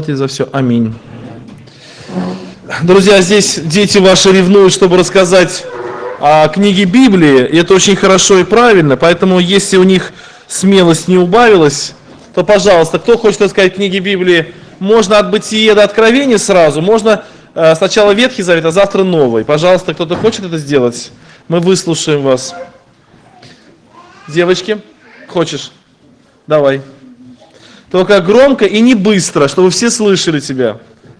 Давайте за все. Аминь. Друзья, здесь дети ваши ревнуют, чтобы рассказать о книге Библии. И это очень хорошо и правильно. Поэтому, если у них смелость не убавилась, то, пожалуйста, кто хочет рассказать книги Библии, можно от Бытия до Откровения сразу, можно сначала Ветхий Завет, а завтра Новый. Пожалуйста, кто-то хочет это сделать? Мы выслушаем вас. Девочки, хочешь? Давай. Только громко и не быстро, чтобы все слышали тебя.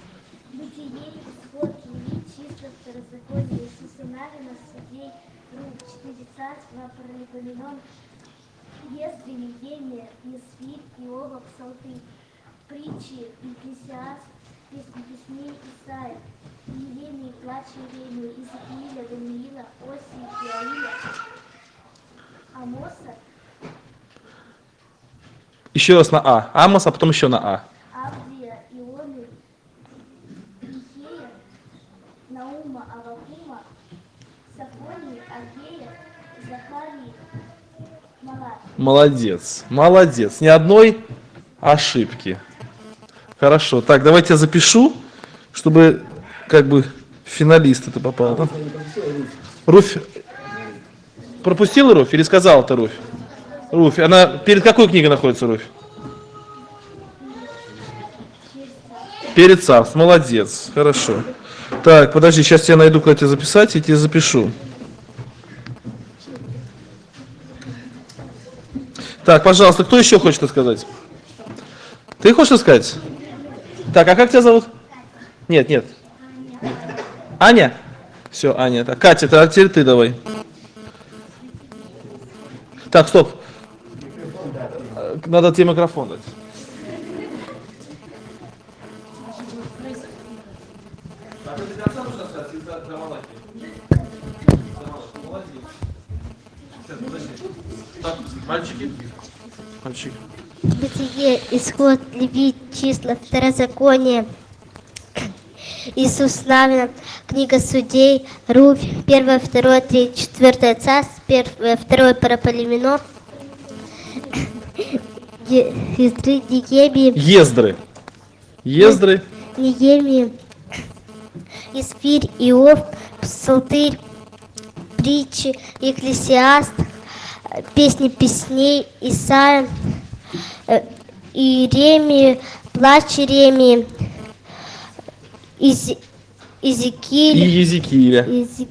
Притчи, Екклесиаст, Песни песней, Исаия, Иеремии, Плач Иеремии, Иезекииля, Даниила, Осии, Иаиля, Амоса. Еще раз на А. Амос, а потом еще на А. Авдия, Ионы, Михея, Наума, Аввакума, Сафонии, Агея, Захарии, Малахии. Молодец, молодец. Ни одной ошибки. Хорошо. Так, давайте я запишу, чтобы как бы финалист это попал. Да? Руфь. Пропустила Руфь или сказала ты Руфь? Руфь. Она перед какой книгой находится, Руфь? Перед царством. Молодец. Хорошо. Так, подожди, сейчас я найду, куда тебя записать, и тебе запишу. Так, пожалуйста, кто еще хочет рассказать? Ты хочешь рассказать? Так, а как тебя зовут? Нет. Аня? Все, Аня. Так, Катя, теперь ты давай. Так, стоп. Надо тебе микрофон дать. Мальчики. Бытие, Исход, Левит, Числа, Второзаконие, Иисус Навин, Книга Судей, Руфь, 1, 2, 3, 4 Царств, 1, 2 Параполименон, Ездры, Неемии, Неемии, Исфирь, Иов, Псалтырь, Притчи, Екклесиаст, Песни песней, Исаия, Иеремии, Плач Иеремии, Иезекииля,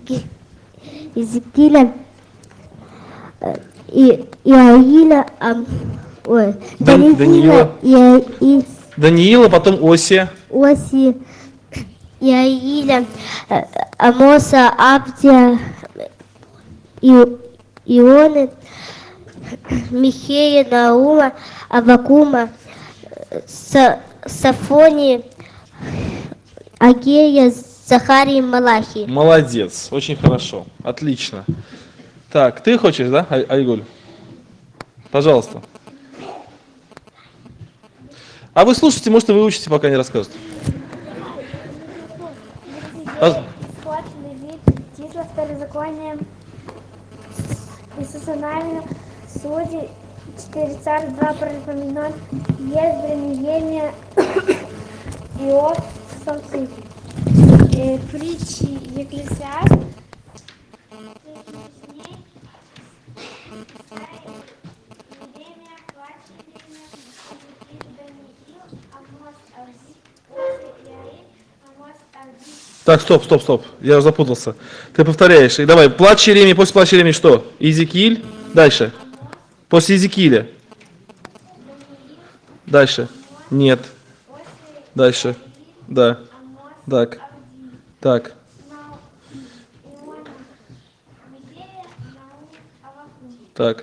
Иаиля, Даниила, потом Осия, Иаиля, Амоса, Авдия, Ионы, Михея, Наума, Аввакума, Сафонии, Агея, Захарии, Малахии. Молодец, очень хорошо, отлично. Так, ты хочешь, да, Айгуль? Пожалуйста. А вы слушайте, может, и выучите, пока не расскажут. Исход, Левит, Числа, Второзаконие, Иисуса Навина, Судьи, 4 Царств, 2 Параполименон, Ездры, Неемия, Иов, Псалтырь, Притчи, Екклесиаст, Иеремия, Плач Иеремия, Даниил, Амос, Авдий, Осия, Иаиль, Амос, Авдий. Так, стоп. Я уже запутался. Ты повторяешь. И давай, Плач Иеремии, после Плача Иеремии что? Иезекииль? Дальше. После Иезекииля. Дальше. Нет. Дальше. Да. Так. Так.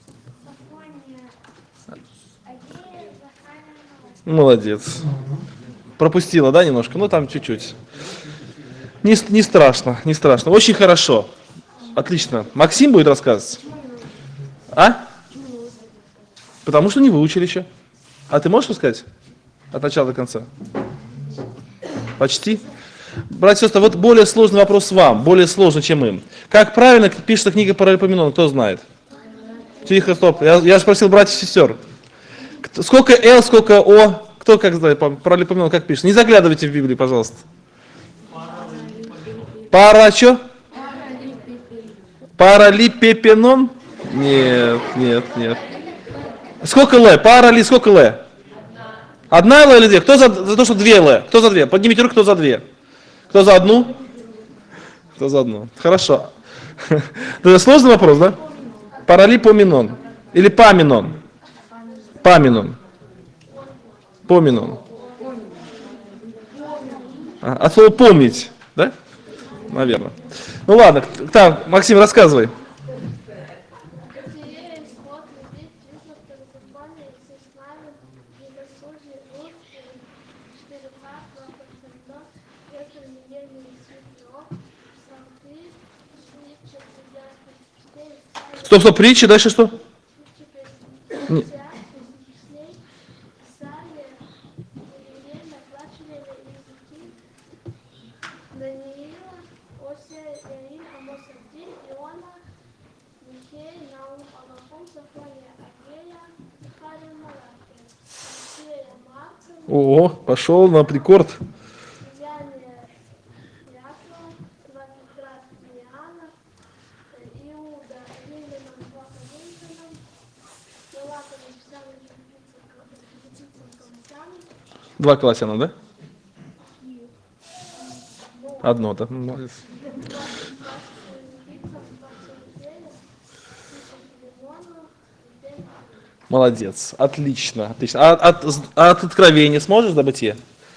Молодец. Пропустила, да, немножко? Ну, там чуть-чуть. Не страшно. Очень хорошо. Отлично. Максим будет рассказывать? А? Потому что не выучили еще. А ты можешь рассказать? От начала до конца? Почти. Братья и сестры, вот более сложный вопрос вам, более сложный, чем им. Как правильно пишется книга Паралипоменон, кто знает? Тихо, стоп. Я спросил братьев и сестер. Сколько Л, сколько О? Кто Кто как знает, паралипоменон как пишет? Не заглядывайте в Библию, пожалуйста. Пара что? Паралипепенон? Нет, нет, нет. Сколько Л? Парали, сколько Л? Одна Л или две? Кто за то, что две Л? Кто за две? Поднимите руку, кто за две. Кто за одну? Кто за одну? Хорошо. Это сложный вопрос, да? Паралипоменон. Или паминон? Паминон. Поминон. От слова помнить, да? Наверное. Ну ладно. Так, Максим, рассказывай. Стоп, стоп, притчи, дальше что? Не. Даниила, Осия, Иаин, Амос, Авдей, Иона, Михей, Наум, Авакум, Софония, Агея, Захария, Малахия, Алексея, Марка, О, пошел на рекорд. Яния, Якова, Ваниград, Иоанна, Иуда, Римлянам, Вака, Винтоном, Ялака, Вячеслава, Египетцам, Колосянам, Два колосяна, да? Одно, да? Молодец. Молодец. Отлично, отлично. От откровения сможешь до бытия?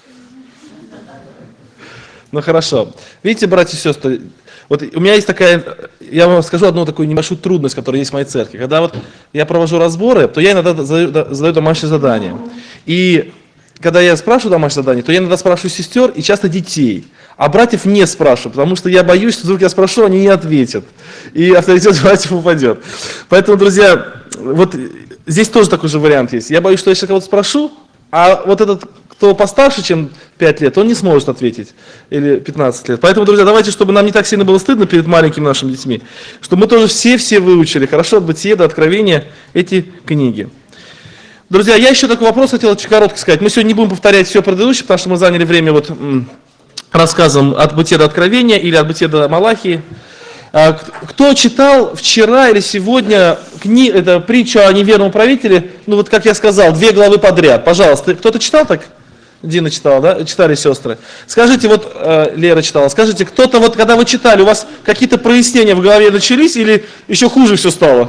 Ну хорошо. Видите, братья и сестры, вот у меня есть такая, я вам скажу одну такую небольшую трудность, которая есть в моей церкви. Когда вот я провожу разборы, то я иногда задаю домашнее задание. И когда я спрашиваю домашнее задание, то я иногда спрашиваю сестер и часто детей. А братьев не спрашиваю, потому что я боюсь, что вдруг я спрошу, они не ответят. И авторитет братьев упадет. Поэтому, друзья, вот здесь тоже такой же вариант есть. Я боюсь, что я сейчас кого-то спрошу, а вот этот, кто постарше, чем 5 лет, он не сможет ответить. Или 15 лет. Поэтому, друзья, давайте, чтобы нам не так сильно было стыдно перед маленькими нашими детьми, чтобы мы тоже все выучили хорошо от Бытия до Откровения эти книги. Друзья, я еще такой вопрос хотел очень коротко сказать. Мы сегодня не будем повторять все предыдущее, потому что мы заняли время вот рассказом от Бытия до Откровения или от Бытия до Малахии. Кто читал вчера или сегодня это притчу о неверном правителе, ну вот как я сказал, 2 главы подряд. Пожалуйста, кто-то читал так? Дина читала, да? Читали сестры. Скажите, вот Лера читала, скажите, кто-то вот, когда вы читали, у вас какие-то прояснения в голове начались или еще хуже все стало?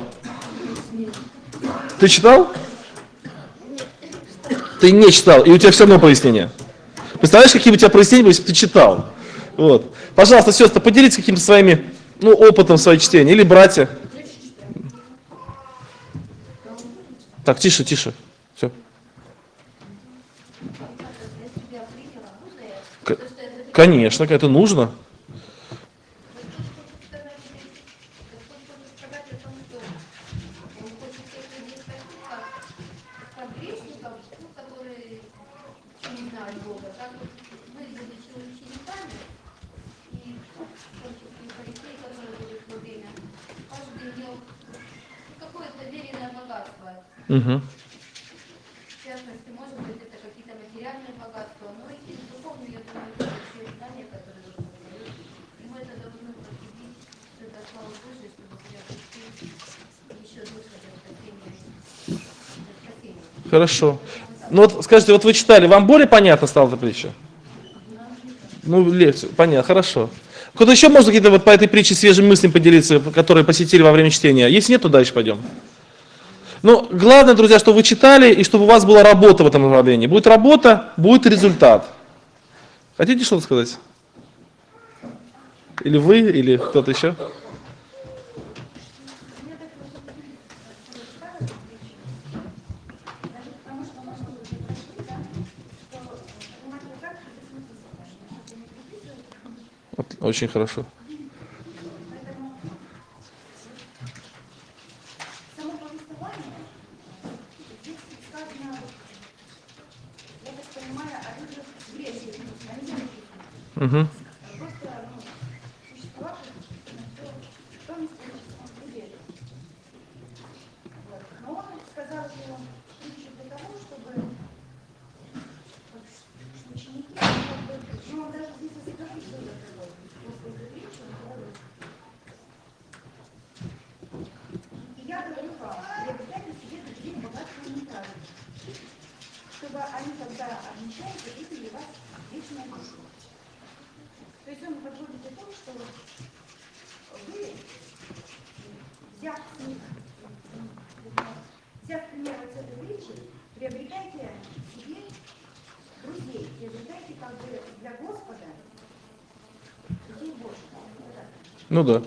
Ты читал? Ты не читал, и у тебя все равно прояснения. Представляешь, какие у тебя прояснения были, если бы ты читал? Вот. Пожалуйста, сестры, поделитесь какими-то своими, опытом своего чтения. Или братья. Так, тише, тише. Все. Конечно, это нужно. Угу. В частности, может быть, это какие-то материальные богатства, но и духовные, я думаю, это все знания, которые должны быть. И мы это должны проследить, это слава Божия, чтобы себя прийти еще дольше до спасения. Хорошо. Ну вот скажите, вот вы читали, вам более понятно стала эта притча? Ну, лекцию, понятно, хорошо. Кто-то еще может какие-то вот по этой притче свежими мыслями поделиться, которые посетили во время чтения? Если нет, то дальше пойдем. Но главное, друзья, чтобы вы читали и чтобы у вас была работа в этом направлении. Будет работа, будет результат. Хотите что-то сказать? Или вы, или кто-то еще? Очень хорошо. Угу. получается, это для вас вечная душа. То есть он подводит итог, что вы, взяв пример вот с этой притчи, приобретайте себе друзей, приобретайте как бы для Господа друзей Божьих. Ну да.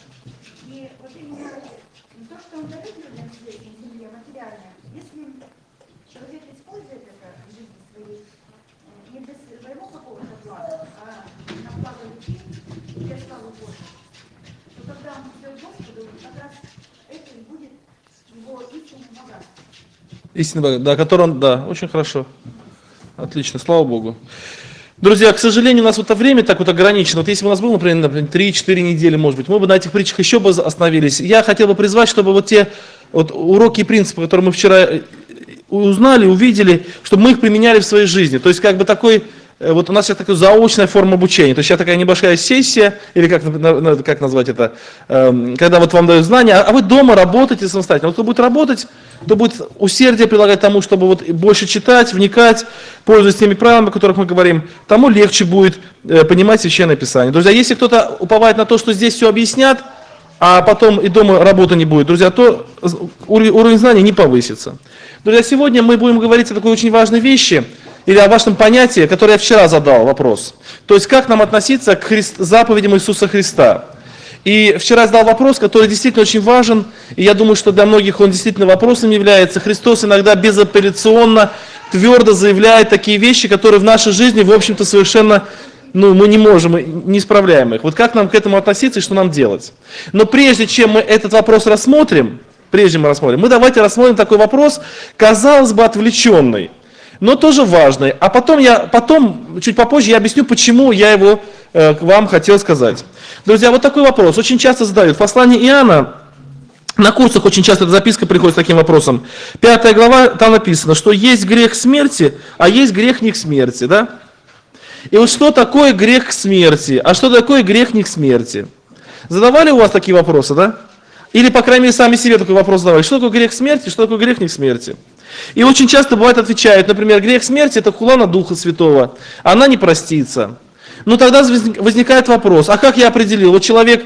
И вот именно то, что он дает людям здесь, на земле, материальное, если человек использует это в жизни своей, не для своего какого-то блага, а на благо людей, для славы Божьей, то когда он идет Господу, как раз это и будет его истинным богатством. Истинный Бог, да, который он, да, очень хорошо. Отлично, слава Богу. Друзья, к сожалению, у нас вот это время так вот ограничено. Вот если бы у нас было, например, 3-4 недели, может быть, мы бы на этих притчах еще бы остановились. Я хотел бы призвать, чтобы вот те вот уроки и принципы, которые мы вчера узнали, увидели, чтобы мы их применяли в своей жизни. То есть как бы такой, вот у нас сейчас такая заочная форма обучения. То есть сейчас такая небольшая сессия, или как назвать это, когда вот вам дают знания, а вы дома работаете самостоятельно. Вот кто будет работать, кто будет усердие прилагать тому, чтобы вот больше читать, вникать, пользуясь теми правилами, о которых мы говорим, тому легче будет понимать Священное Писание. Друзья, если кто-то уповает на то, что здесь все объяснят, а потом и дома работы не будет, друзья, то уровень знаний не повысится. Друзья, сегодня мы будем говорить о такой очень важной вещи, или о важном понятии, которое я вчера задал вопрос. То есть, как нам относиться к заповедям Иисуса Христа. И вчера задал вопрос, который действительно очень важен, и я думаю, что для многих он действительно вопросом является. Христос иногда безапелляционно, твердо заявляет такие вещи, которые в нашей жизни, в общем-то, совершенно, мы не можем, не справляем их. Вот как нам к этому относиться и что нам делать? Но прежде чем мы этот вопрос рассмотрим, мы давайте рассмотрим такой вопрос, казалось бы, отвлеченный, но тоже важный. А потом, чуть попозже, я объясню, почему я его к вам хотел сказать. Друзья, вот такой вопрос очень часто задают. В послании Иоанна, на курсах очень часто эта записка приходит с таким вопросом. 5 глава, там написано, что есть грех смерти, а есть грех не к смерти. Да? И вот что такое грех к смерти, а что такое грех не к смерти? Задавали у вас такие вопросы, да? Или, по крайней мере, сами себе такой вопрос задавали. Что такое грех к смерти, что такое грех не к смерти? И очень часто бывает отвечают, например, грех смерти – это хула на Духа Святого, она не простится. Но тогда возникает вопрос, а как я определил, вот человек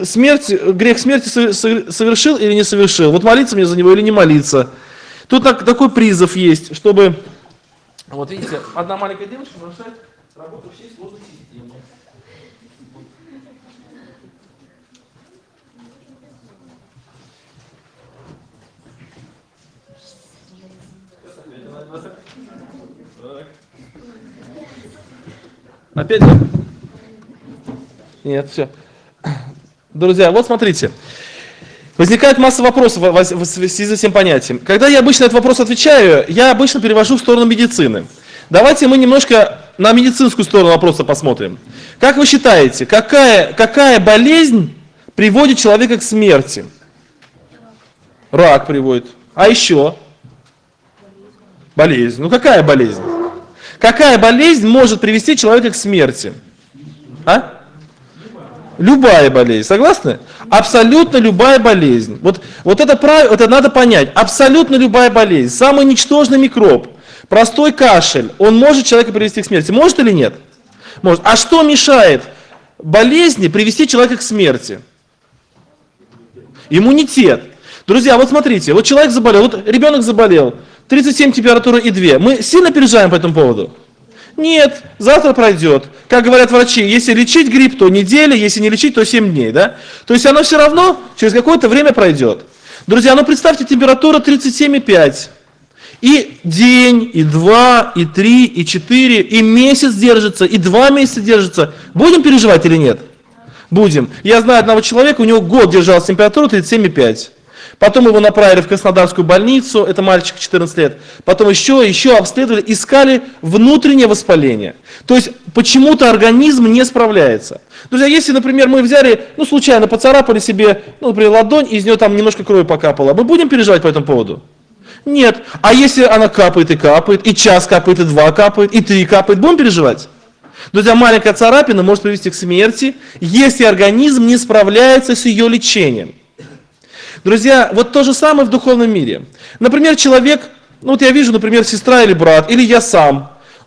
грех смерти совершил или не совершил, вот молиться мне за него или не молиться. Тут такой призыв есть, чтобы, вот видите, одна маленькая девочка нарушает работу всей сложной системы. Опять? Нет, все. Друзья, вот смотрите. Возникает масса вопросов в связи с этим понятием. Когда я обычно этот вопрос отвечаю, я обычно перевожу в сторону медицины. Давайте мы немножко на медицинскую сторону вопроса посмотрим. Как вы считаете, какая болезнь приводит человека к смерти? Рак приводит. А еще? Болезнь. Ну какая болезнь? Какая болезнь может привести человека к смерти? А? Любая болезнь. Согласны? Абсолютно любая болезнь. Вот это надо понять. Абсолютно любая болезнь. Самый ничтожный микроб, простой кашель, он может человека привести к смерти. Может или нет? Может. А что мешает болезни привести человека к смерти? Иммунитет. Друзья, вот смотрите, вот человек заболел, вот ребенок заболел, 37 температура и 2. Мы сильно переживаем по этому поводу? Нет, завтра пройдет. Как говорят врачи, если лечить грипп, то неделя, если не лечить, то 7 дней. Да? То есть оно все равно через какое-то время пройдет. Друзья, ну представьте, температура 37,5. И день, и 2, и 3, и 4, и месяц держится, и 2 месяца держится. Будем переживать или нет? Будем. Я знаю одного человека, у него год держалась температура 37,5. Потом его направили в Краснодарскую больницу, это мальчик 14 лет. Потом еще обследовали, искали внутреннее воспаление. То есть почему-то организм не справляется. Друзья, если, например, мы взяли, случайно поцарапали себе, например, ладонь, и из нее там немножко крови покапало, мы будем переживать по этому поводу? Нет. А если она капает, и час капает, и 2 капает, и 3 капает, будем переживать? Друзья, маленькая царапина может привести к смерти, если организм не справляется с ее лечением. Друзья, вот то же самое в духовном мире. Например, человек, я вижу, например, сестра или брат, или я сам.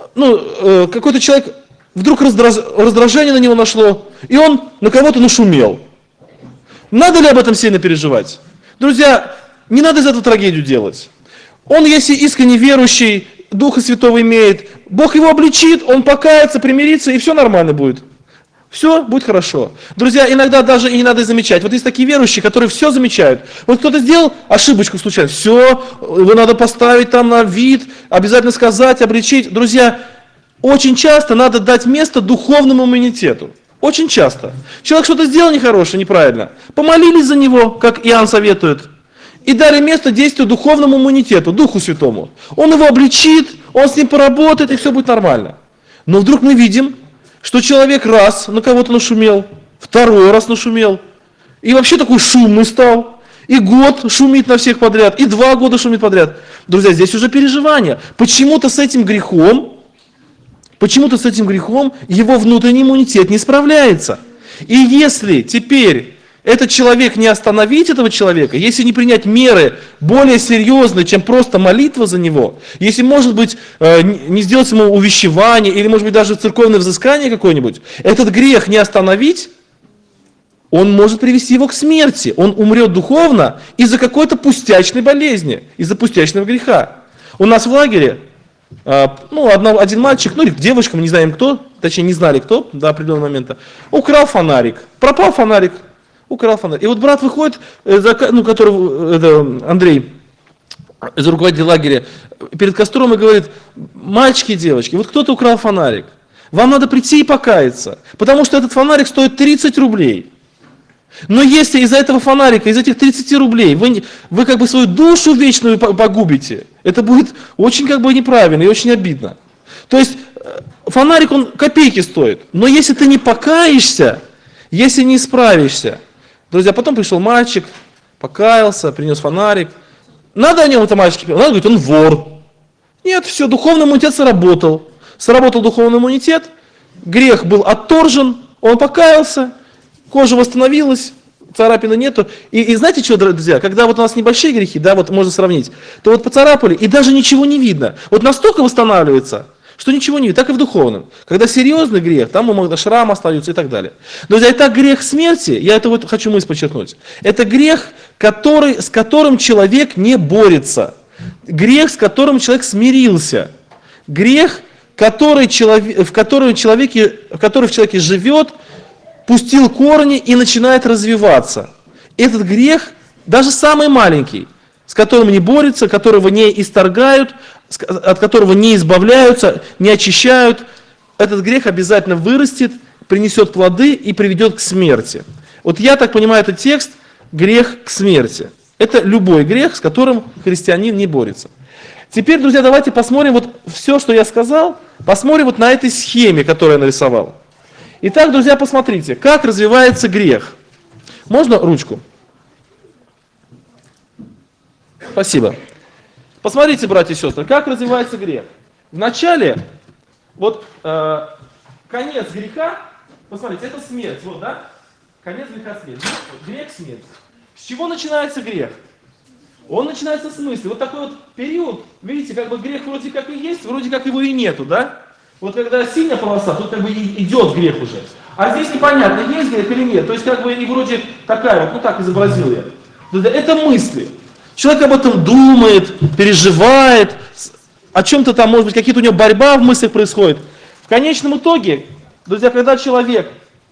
какой-то человек, вдруг раздражение на него нашло, и он на кого-то нашумел. Надо ли об этом сильно переживать? Друзья, не надо из этого трагедию делать. Он, если искренне верующий, Духа Святого имеет, Бог его обличит, он покается, примирится, и все нормально будет. Все будет хорошо. Друзья, иногда даже и не надо замечать. Вот есть такие верующие, которые все замечают. Вот кто-то сделал ошибочку случайно, все, его надо поставить там на вид, обязательно сказать, обличить. Друзья, очень часто надо дать место духовному иммунитету. Очень часто. Человек что-то сделал нехорошее, неправильно. Помолились за него, как Иоанн советует, и дали место действию духовному иммунитету, Духу Святому. Он его обличит, он с ним поработает, и все будет нормально. Но вдруг мы видим, что человек раз на кого-то нашумел, второй раз нашумел, и вообще такой шумный стал, и год шумит на всех подряд, и 2 года шумит подряд. Друзья, здесь уже переживания. Почему-то с этим грехом его внутренний иммунитет не справляется. И если теперь этот человек не остановить этого человека, если не принять меры более серьезные, чем просто молитва за него, если, может быть, не сделать ему увещевание, или, может быть, даже церковное взыскание какое-нибудь, этот грех не остановить, он может привести его к смерти. Он умрет духовно из-за какой-то пустячной болезни, из-за пустячного греха. У нас в лагере один мальчик, или девочка, мы не знаем кто, точнее не знали кто до определенного момента, украл фонарик. Пропал фонарик, украл фонарик. И вот брат выходит, Андрей, из руководителя лагеря, перед костром и говорит: мальчики и девочки, вот кто-то украл фонарик. Вам надо прийти и покаяться, потому что этот фонарик стоит 30 рублей. Но если из-за этого фонарика, из этих 30 рублей, вы как бы свою душу вечную погубите, это будет очень неправильно и очень обидно. То есть фонарик, он копейки стоит, но если ты не покаешься, если не исправишься, друзья, потом пришел мальчик, покаялся, принес фонарик. Надо о нем это мальчике? Надо говорить, он вор. Нет, все, духовный иммунитет сработал. Сработал духовный иммунитет, грех был отторжен, он покаялся, кожа восстановилась, царапины нету. И знаете что, друзья, когда вот у нас небольшие грехи, можно сравнить, то вот поцарапали, и даже ничего не видно. Вот настолько восстанавливается, что ничего не видно, так и в духовном. Когда серьезный грех, там шрам остается и так далее. Друзья, это грех смерти, я это хочу мысль подчеркнуть. Это грех, с которым человек не борется. Грех, с которым человек смирился. Грех, который в человеке живет, пустил корни и начинает развиваться. Этот грех, даже самый маленький, с которым не борются, которого не исторгают, от которого не избавляются, не очищают, этот грех обязательно вырастет, принесет плоды и приведет к смерти. Вот я так понимаю этот текст, грех к смерти. Это любой грех, с которым христианин не борется. Теперь, друзья, давайте посмотрим вот все, что я сказал, посмотрим вот на этой схеме, которую я нарисовал. Итак, друзья, посмотрите, как развивается грех. Можно ручку? Спасибо. Посмотрите, братья и сестры, как развивается грех. Вначале, конец греха, посмотрите, это смерть, конец греха смерть. Грех смерть. С чего начинается грех? Он начинается с мысли. Вот такой вот период, видите, грех вроде как и есть, вроде как его и нету, да? Вот когда синяя полоса, тут идет грех уже. А здесь непонятно, есть грех или нет. То есть и вроде такая так изобразил я. Это мысли. Человек об этом думает, переживает, о чем-то там, может быть, какие-то у него борьба в мыслях происходит. В конечном итоге, друзья, когда человек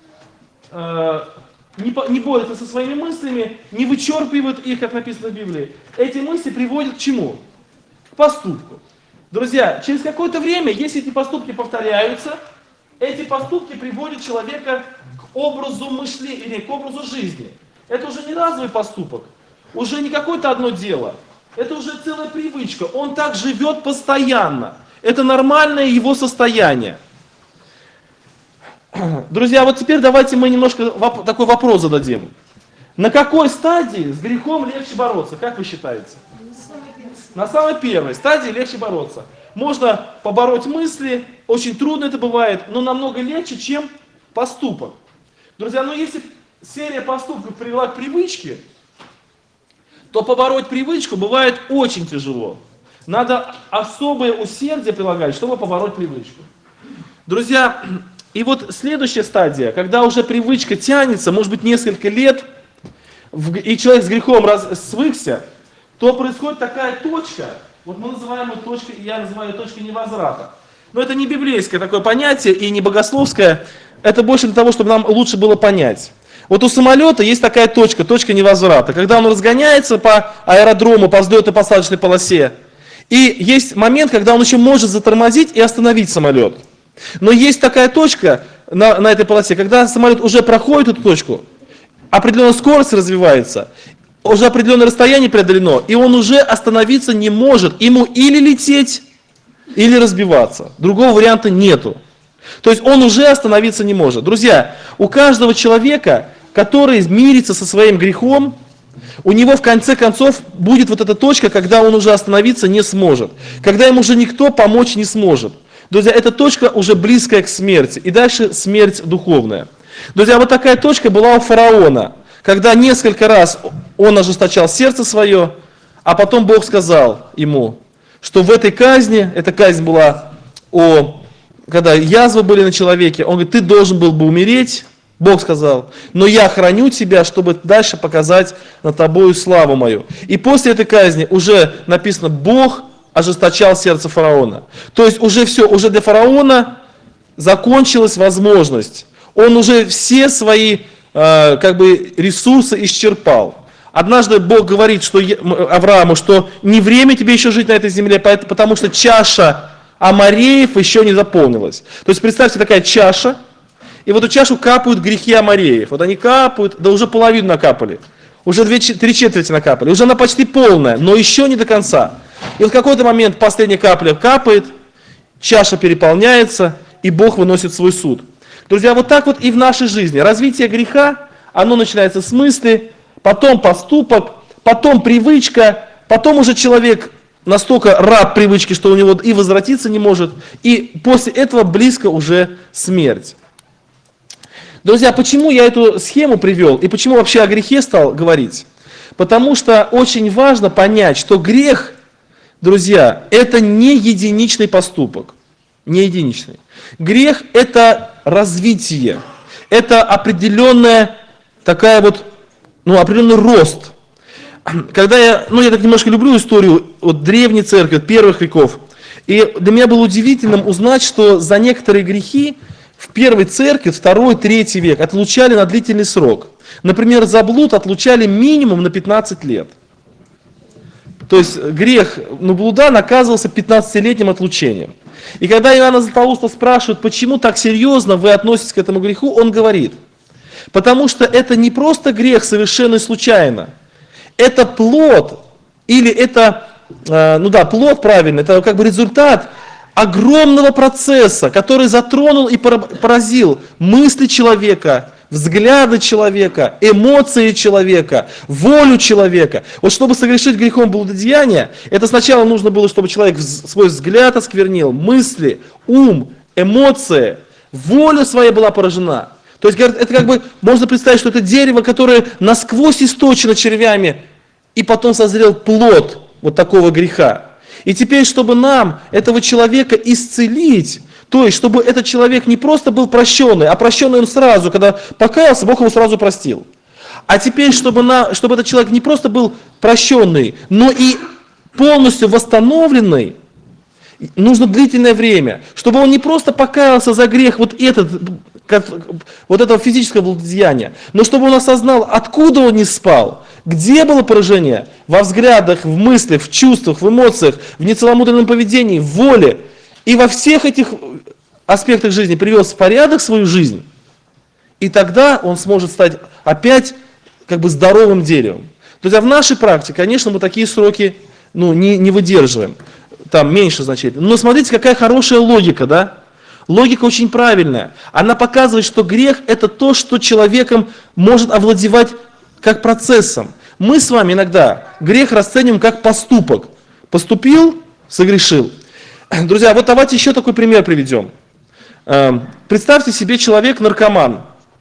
не борется со своими мыслями, не вычерпывает их, как написано в Библии, эти мысли приводят к чему? К поступку. Друзья, через какое-то время, если эти поступки повторяются, эти поступки приводят человека к образу мышления, к образу жизни. Это уже не разовый поступок, уже не какое-то одно дело, это уже целая привычка. Он так живет постоянно. Это нормальное его состояние. Друзья, вот теперь давайте мы немножко такой вопрос зададим. На какой стадии с грехом легче бороться, как вы считаете? На самой первой стадии легче бороться. Можно побороть мысли, очень трудно это бывает, но намного легче, чем поступок. Друзья, если серия поступков привела к привычке, то побороть привычку бывает очень тяжело. Надо особое усердие прилагать, чтобы побороть привычку. Друзья, и вот следующая стадия, когда уже привычка тянется, может быть, несколько лет, и человек с грехом свыкся, то происходит такая точка, вот мы называем ее точкой, я называю ее точкой невозврата. Но это не библейское такое понятие и не богословское, это больше для того, чтобы нам лучше было понять. Вот у самолета есть такая точка невозврата, когда он разгоняется по аэродрому, по взлетно-посадочной полосе, и есть момент, когда он еще может затормозить и остановить самолет. Но есть такая точка на этой полосе, когда самолет уже проходит эту точку, определенная скорость развивается, уже определенное расстояние преодолено, и он уже остановиться не может. Ему или лететь, или разбиваться. Другого варианта нету. То есть он уже остановиться не может. Друзья, у каждого человека, который мирится со своим грехом, у него в конце концов будет вот эта точка, когда он уже остановиться не сможет. Когда ему уже никто помочь не сможет. Друзья, эта точка уже близкая к смерти. И дальше смерть духовная. Друзья, вот такая точка была у фараона. Когда несколько раз он ожесточал сердце свое, а потом Бог сказал ему, что в этой казни, эта казнь была, когда язвы были на человеке, он говорит, ты должен был бы умереть, Бог сказал, но я храню тебя, чтобы дальше показать над тобою славу мою. И после этой казни уже написано, Бог ожесточал сердце фараона. То есть уже все, уже для фараона закончилась возможность. Он уже все свои ресурсы исчерпал. Однажды Бог говорит Аврааму, что не время тебе еще жить на этой земле, потому что чаша Амореев еще не заполнилась. То есть представьте, такая чаша, и в эту чашу капают грехи Амореев. Вот они капают, да уже половину накапали, уже 3/4 накапали, уже она почти полная, но еще не до конца. И в какой-то момент последняя капля капает, чаша переполняется, и Бог выносит свой суд. Друзья, вот так вот и в нашей жизни. Развитие греха, оно начинается с мысли, потом поступок, потом привычка, потом уже человек настолько раб привычки, что у него и возвратиться не может, и после этого близко уже смерть. Друзья, почему я эту схему привел и почему вообще о грехе стал говорить? Потому что очень важно понять, что грех, друзья, это не единичный поступок. Не единичный. Грех – это развитие, это определенная такая вот, определенный рост. Когда я так немножко люблю историю древней церкви, первых веков, и для меня было удивительным узнать, что за некоторые грехи в первой церкви, 2-3 век, отлучали на длительный срок. Например, за блуд отлучали минимум на 15 лет. То есть грех блуда наказывался 15-летним отлучением. И когда Иоанна Златоуста спрашивают, почему так серьезно вы относитесь к этому греху, он говорит, потому что это не просто грех совершенно случайно, это плод, или это, плод правильно, это результат огромного процесса, который затронул и поразил мысли человека, взгляды человека, эмоции человека, волю человека. Вот чтобы согрешить грехом блудодеяния, это сначала нужно было, чтобы человек свой взгляд осквернил, мысли, ум, эмоции, воля своя была поражена. То есть, это можно представить, что это дерево, которое насквозь источено червями, и потом созрел плод вот такого греха. И теперь, чтобы нам этого человека исцелить, то есть, чтобы этот человек не просто был прощенный, а прощенный он сразу, когда покаялся, Бог его сразу простил. А теперь, чтобы этот человек не просто был прощенный, но и полностью восстановленный, нужно длительное время. Чтобы он не просто покаялся за грех этого физического блудодеяния, но чтобы он осознал, откуда он не спал, где было поражение, во взглядах, в мыслях, в чувствах, в эмоциях, в нецеломудренном поведении, в воле. И во всех этих аспектах жизни привел в порядок свою жизнь, и тогда он сможет стать опять здоровым деревом. Друзья, в нашей практике, конечно, мы такие сроки не выдерживаем. Там меньше значительно. Но смотрите, какая хорошая логика, да? Логика очень правильная. Она показывает, что грех – это то, что человеком может овладевать как процессом. Мы с вами иногда грех расцениваем как поступок. Поступил – согрешил. Друзья, вот давайте еще такой пример приведем. Представьте себе человек-наркоман.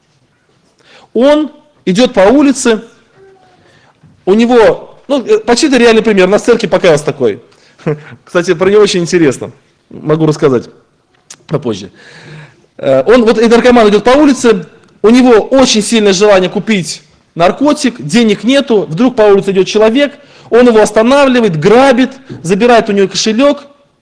Он идет по улице, у него, почти это реальный пример, на церкви покаялся такой. Кстати, про него очень интересно. Могу рассказать попозже. Он, вот и наркоман идет по улице, у него очень сильное желание купить наркотик, денег нету, вдруг по улице идет человек, он его останавливает, грабит, забирает у него кошелек,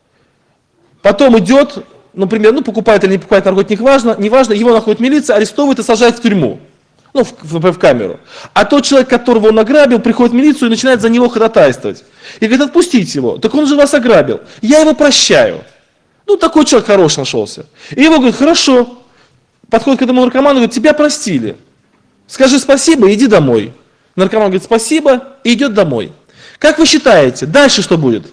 потом идет, например, покупает или не покупает наркотик, неважно, его находит милиция, арестовывает и сажает в тюрьму, в камеру. А тот человек, которого он ограбил, приходит в милицию и начинает за него ходатайствовать. И говорит, отпустите его, так он же вас ограбил, я его прощаю. Такой человек хороший нашелся. И его говорит, хорошо. Подходит к этому наркоману и говорит, тебя простили. Скажи спасибо, иди домой. Наркоман говорит, спасибо, и идет домой. Как вы считаете, дальше что будет?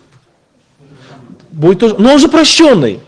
Будет тоже, но он же прощенный.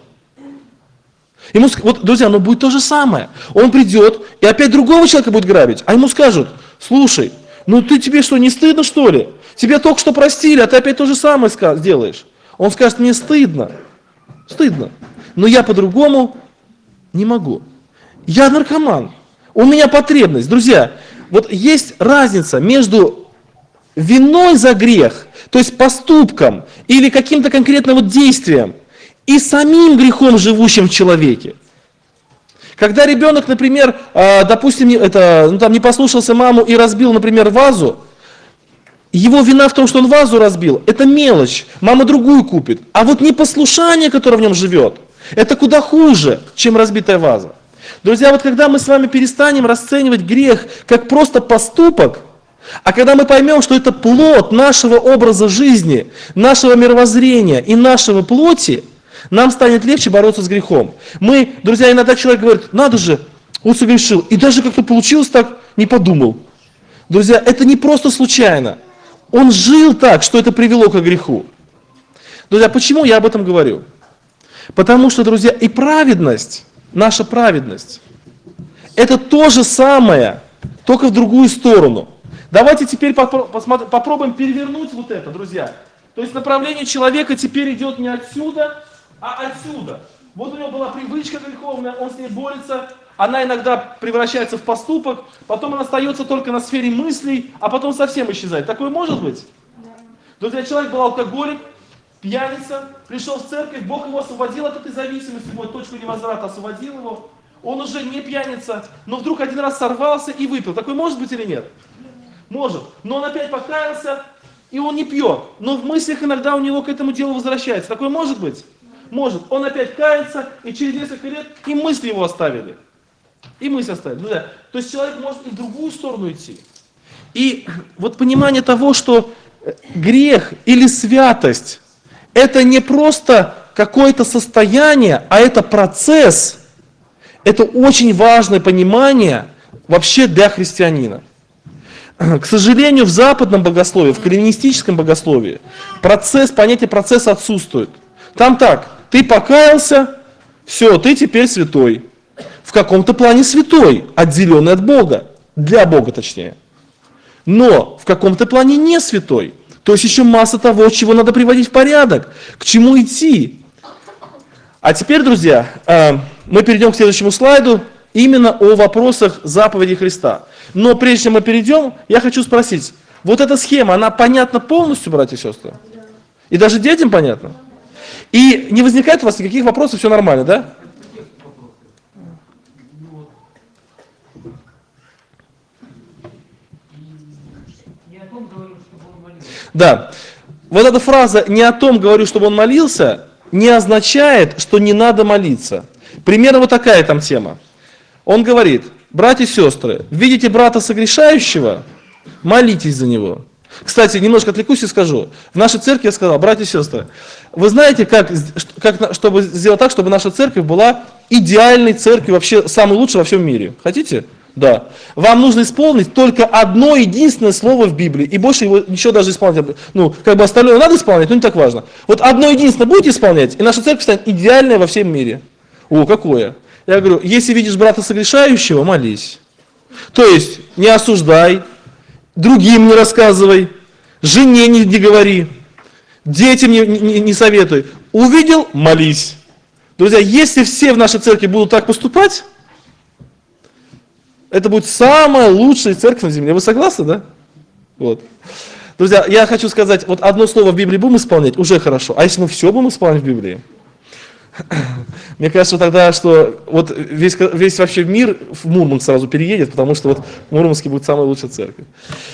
Ему, друзья, будет то же самое. Он придет и опять другого человека будет грабить. А ему скажут, слушай, тебе что, не стыдно что ли? Тебя только что простили, а ты опять то же самое делаешь. Он скажет, мне стыдно. Стыдно. Но я по-другому не могу. Я наркоман. У меня потребность. Друзья, есть разница между виной за грех, то есть поступком или каким-то конкретным действием, и самим грехом, живущим в человеке. Когда ребенок, например, допустим, не послушался маму и разбил, например, вазу, его вина в том, что он вазу разбил, это мелочь, мама другую купит. А непослушание, которое в нем живет, это куда хуже, чем разбитая ваза. Друзья, когда мы с вами перестанем расценивать грех как просто поступок, а когда мы поймем, что это плод нашего образа жизни, нашего мировоззрения и нашего плоти, нам станет легче бороться с грехом. Друзья, иногда человек говорит, надо же, он согрешил, и даже как-то получилось так, не подумал. Друзья, это не просто случайно. Он жил так, что это привело к греху. Друзья, почему я об этом говорю? Потому что, друзья, и праведность, наша праведность, это то же самое, только в другую сторону. Давайте теперь попробуем перевернуть это, друзья. То есть направление человека теперь идет не отсюда, а отсюда. У него была привычка греховная, он с ней борется, она иногда превращается в поступок, потом она остается только на сфере мыслей, а потом совсем исчезает. Такое может быть? Друзья, человек был алкоголик, пьяница, пришел в церковь, Бог его освободил от этой зависимости, точку невозврата освободил его. Он уже не пьяница, но вдруг один раз сорвался и выпил. Такое может быть или нет? Может. Но он опять покаялся, и он не пьет. Но в мыслях иногда у него к этому делу возвращается. Такое может быть? Может. Он опять кается, и через несколько лет и мысли его оставили. И мысли оставили. Друзья, то есть человек может и в другую сторону идти. И понимание того, что грех или святость – это не просто какое-то состояние, а это процесс. Это очень важное понимание вообще для христианина. К сожалению, в западном богословии, в кальвинистическом богословии понятие процесса отсутствует. Там так, ты покаялся, все, ты теперь святой. В каком-то плане святой, отделенный от Бога, для Бога точнее. Но в каком-то плане не святой. То есть еще масса того, чего надо приводить в порядок, к чему идти. А теперь, друзья, мы перейдем к следующему слайду, именно о вопросах заповедей Христа. Но прежде чем мы перейдем, я хочу спросить, эта схема, она понятна полностью, братья и сестры? И даже детям понятно? И не возникает у вас никаких вопросов, все нормально, да? Да. Эта фраза «не о том говорю, чтобы он молился» не означает, что не надо молиться. Примерно такая там тема. Он говорит, братья и сестры, видите брата согрешающего, молитесь за него. Кстати, немножко отвлекусь и скажу. В нашей церкви я сказал, братья и сестры, вы знаете, чтобы сделать так, чтобы наша церковь была идеальной церковью, вообще самой лучшей во всем мире? Хотите? Да. Вам нужно исполнить только одно единственное слово в Библии, и больше его ничего даже исполнять. Остальное надо исполнять, но не так важно. Одно единственное будете исполнять, и наша церковь станет идеальной во всем мире. О, какое! Я говорю, если видишь брата согрешающего, молись. То есть, не осуждай, другим не рассказывай, жене не говори, детям не советуй. Увидел, молись. Друзья, если все в нашей церкви будут так поступать, это будет самая лучшая церковь на земле. Вы согласны, да? Друзья, я хочу сказать, вот одно слово в Библии будем исполнять, уже хорошо. А если мы все будем исполнять в Библии? Мне кажется тогда, что вот весь вообще мир в Мурманск сразу переедет, потому что вот в Мурманске будет самая лучшая церковь.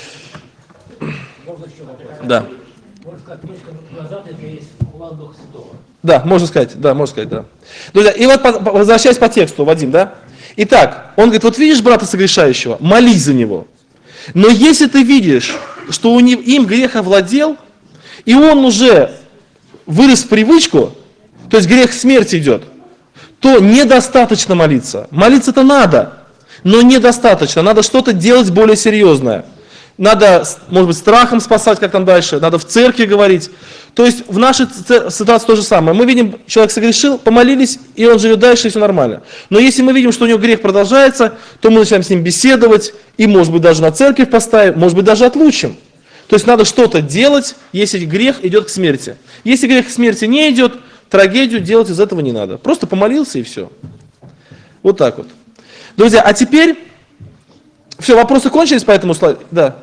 Да. Можно сказать, точка назад, это есть план Духа Святого. Да, можно сказать, да. Друзья, и вот возвращаясь по тексту, Вадим, да? Итак, он говорит, вот видишь брата согрешающего, молись за него. Но если ты видишь, что им грех овладел, и он уже вырос в привычку, то есть грех смерти идет, то недостаточно молиться. Молиться-то надо, но недостаточно. Надо что-то делать более серьезное. Надо, может быть, страхом спасать, как там дальше, надо в церкви говорить. То есть в нашей ситуации то же самое. Мы видим, человек согрешил, помолились, и он живет дальше, и все нормально. Но если мы видим, что у него грех продолжается, то мы начинаем с ним беседовать, и, может быть, даже на церковь поставим, может быть, даже отлучим. То есть надо что-то делать, если грех идет к смерти. Если грех к смерти не идет, трагедию делать из этого не надо. Просто помолился, и все. Вот так вот. Друзья, а теперь... Все, вопросы кончились по этому слайду? Да.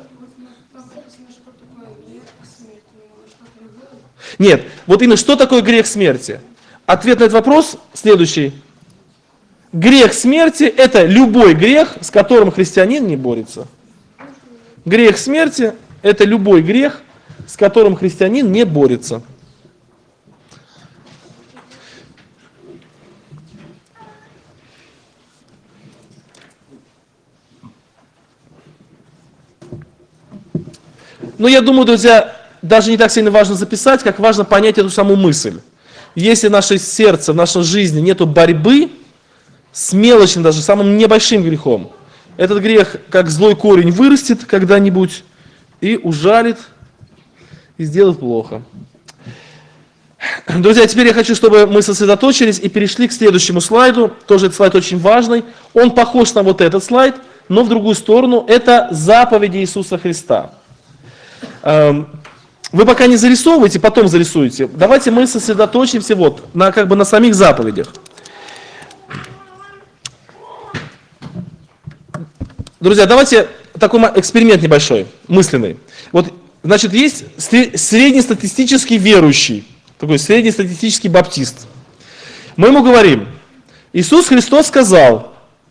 Нет, вот именно что такое грех смерти? Ответ на этот вопрос следующий. Грех смерти – это любой грех, с которым христианин не борется. Грех смерти – это любой грех, с которым христианин не борется. Но я думаю, друзья, даже не так сильно важно записать, как важно понять эту саму мысль. Если в наше сердце, в нашей жизни нету борьбы с мелочным, даже самым небольшим грехом, этот грех, как злой корень, вырастет когда-нибудь и ужалит, и сделает плохо. Друзья, теперь я хочу, чтобы мы сосредоточились и перешли к следующему слайду. Тоже этот слайд очень важный. Он похож на вот этот слайд, но в другую сторону. Это заповеди Иисуса Христа. Вы пока не зарисовываете, потом зарисуете. Давайте мы сосредоточимся вот на самих заповедях. Друзья, давайте такой эксперимент небольшой, мысленный. Вот, значит, есть среднестатистический верующий, такой среднестатистический баптист. Мы ему говорим, Иисус Христос сказал,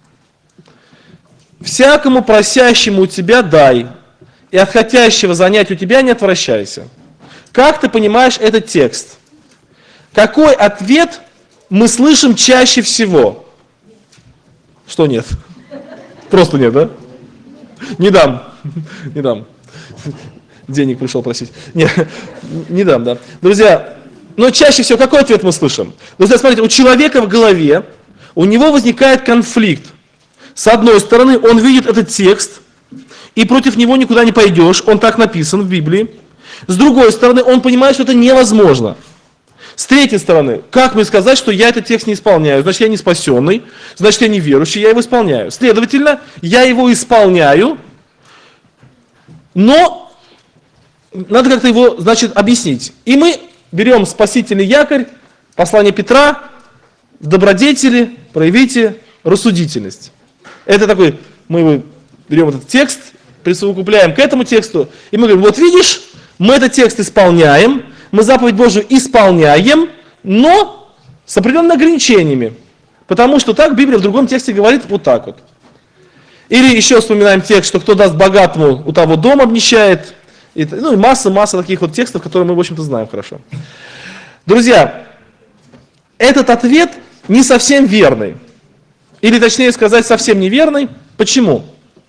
всякому просящему у тебя дай, и от хотящего занять у тебя не отвращайся. Как ты понимаешь этот текст? Какой ответ мы слышим чаще всего? Что нет? Просто нет, да? Не дам. Не дам. Денег пришел просить. Не дам, да. Друзья, но чаще всего какой ответ мы слышим? Друзья, смотрите, у человека в голове, у него возникает конфликт. С одной стороны, он видит этот текст, и против него никуда не пойдешь, он так написан в Библии. С другой стороны, он понимает, что это невозможно. С третьей стороны, как мне сказать, что я этот текст не исполняю? Значит, я не спасенный, значит, я не верующий, я его исполняю. Следовательно, я его исполняю, но надо как-то его, значит, объяснить. И мы берем спасительный якорь, послание Петра, в добродетели проявите рассудительность. Это такой, мы его берем этот текст, присовокупляем к этому тексту, и мы говорим, вот видишь, мы этот текст исполняем, мы заповедь Божию исполняем, но с определенными ограничениями. Потому что так Библия в другом тексте говорит вот так вот. Или еще вспоминаем текст, что кто даст богатому, у того дом обнищает. И масса таких вот текстов, которые мы, в общем-то, знаем хорошо. Друзья, этот ответ не совсем верный. Или, точнее сказать, совсем неверный. Почему?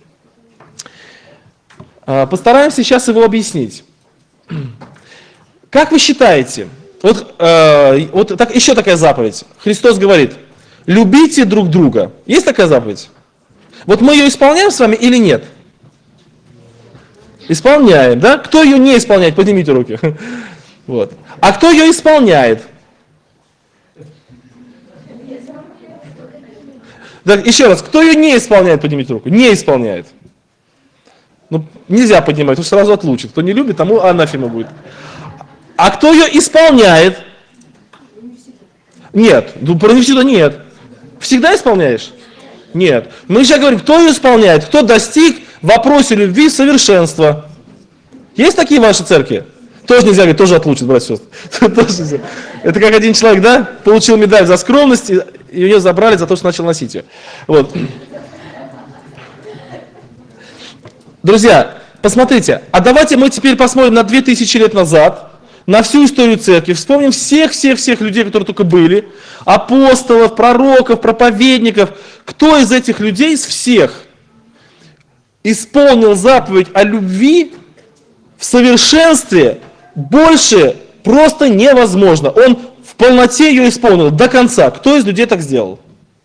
Постараемся сейчас его объяснить. Как вы считаете, вот так, еще такая заповедь. Христос говорит, любите друг друга. Есть такая заповедь? Вот мы ее исполняем с вами или нет? Исполняем, да? Кто ее не исполняет? Поднимите руки. Вот. А кто ее исполняет? Так, еще раз, кто ее не исполняет? Поднимите руку. Не исполняет. Нельзя поднимать, он сразу отлучит. Кто не любит, тому анафема будет. А кто ее исполняет? Нет. Про не всегда нет. Всегда исполняешь? Нет. Мы сейчас говорим, кто ее исполняет, кто достиг в вопросе любви совершенства. Есть такие в вашей церкви? Тоже нельзя говорить, тоже отлучат, братья и сестры. Тоже нельзя. Это как один человек, да, получил медаль за скромность, и ее забрали за то, что начал носить ее. Вот. Друзья, посмотрите, а давайте мы теперь посмотрим на 2000 лет назад, на всю историю церкви, вспомним всех людей, которые только были, апостолов, пророков, проповедников. Кто из этих людей, из всех, исполнил заповедь о любви в совершенстве больше просто невозможно. Он в полноте ее исполнил до конца. Кто из людей так сделал?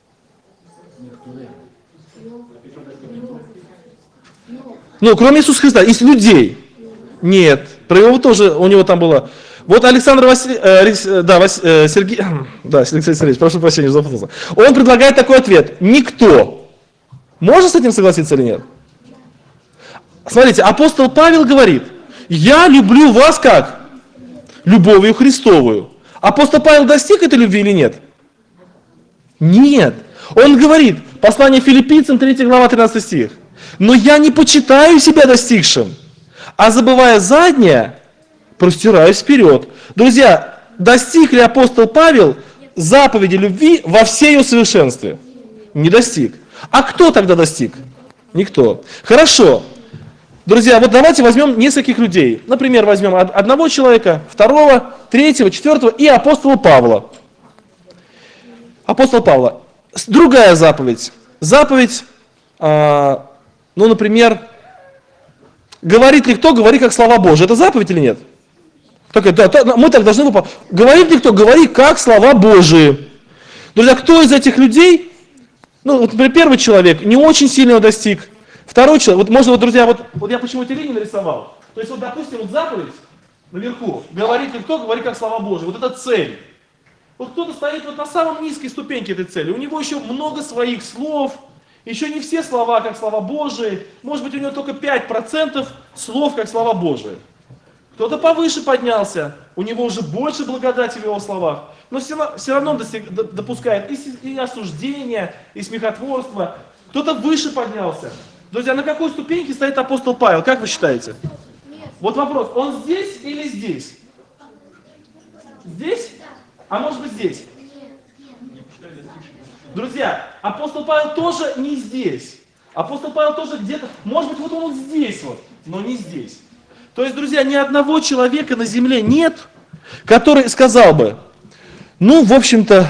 Ну, кроме Иисуса Христа, из людей. Нет, про его тоже, у него там было. Вот Александр Сергей, Алексей Сергеевич, прошу прощения, запутался. Он предлагает такой ответ. Никто. Можно с этим согласиться или нет? Смотрите, апостол Павел говорит, я люблю вас как? Любовью Христовую. Апостол Павел достиг этой любви или нет? Нет. Он говорит, послание Филиппийцам, 3 глава, 13 стих. Но я не почитаю себя достигшим, а забывая заднее, простираюсь вперед. Друзья, достиг ли апостол Павел заповеди любви во всей ее совершенстве? Не достиг. А кто тогда достиг? Никто. Хорошо. Друзья, вот давайте возьмем нескольких людей. Например, возьмем одного человека, второго, третьего, четвертого и апостола Павла. Апостол Павла. Другая заповедь. Заповедь, например, говорит ли кто, говори как слова Божьи. Это заповедь или нет? Мы так должны выполнять. Говорит ли кто, говори как слова Божьи. Друзья, кто из этих людей, например, первый человек не очень сильно достиг. Второй человек, друзья, вот я почему эти линии нарисовал. То есть, допустим, заповедь наверху, говорит ли кто, говори как слова Божьи. Вот это цель. Вот кто-то стоит на самом низкой ступеньке этой цели. У него еще много своих слов, еще не все слова как слова Божьи. Может быть, у него только 5% слов как слова Божьи. Кто-то повыше поднялся, у него уже больше благодати в его словах, но все равно допускает и осуждение, и смехотворство. Кто-то выше поднялся. Друзья, на какой ступеньке стоит апостол Павел, как вы считаете? Вот вопрос, он здесь или здесь? Здесь? А может быть здесь? Друзья, апостол Павел тоже не здесь. Апостол Павел тоже где-то, может быть, вот он здесь, но не здесь. То есть, друзья, ни одного человека на земле нет, который сказал бы, в общем-то,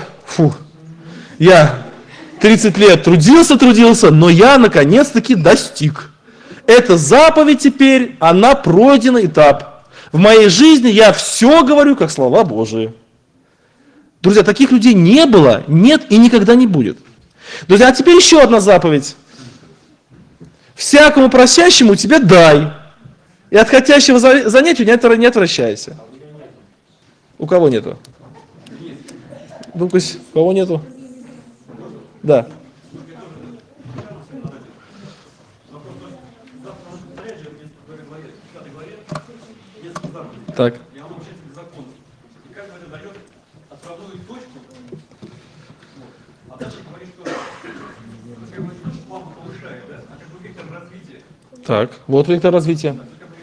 я 30 лет трудился, но я наконец-таки достиг. Эта заповедь теперь, она пройденный этап. В моей жизни я все говорю, как слова Божии. Друзья, таких людей не было, нет и никогда не будет. Друзья, а теперь еще одна заповедь. Всякому просящему тебе дай, и от хотящего занятия не отвращайся. У кого нету? У кого нету? Да. Так. Так, вот вектор развития.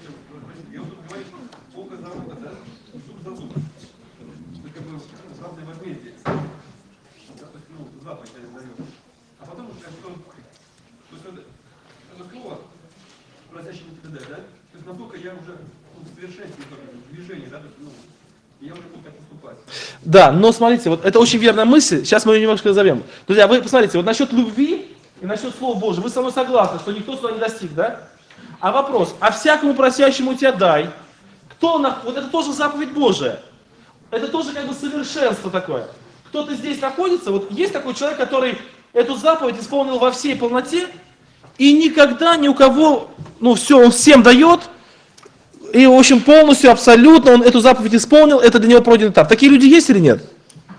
Да, но смотрите, вот это очень верная мысль, сейчас мы ее немножко разовьем. Друзья, вы посмотрите, вот насчет любви и насчет Слова Божьего, вы со мной согласны, что никто сюда не достиг, да? А вопрос, а всякому просящему тебя дай, вот это тоже заповедь Божия, это тоже как бы совершенство такое. Кто-то здесь находится, вот есть такой человек, который эту заповедь исполнил во всей полноте, и никогда ни у кого, все, он всем дает, и, в общем, полностью, абсолютно он эту заповедь исполнил, это для него пройденный этап. Такие люди есть или нет?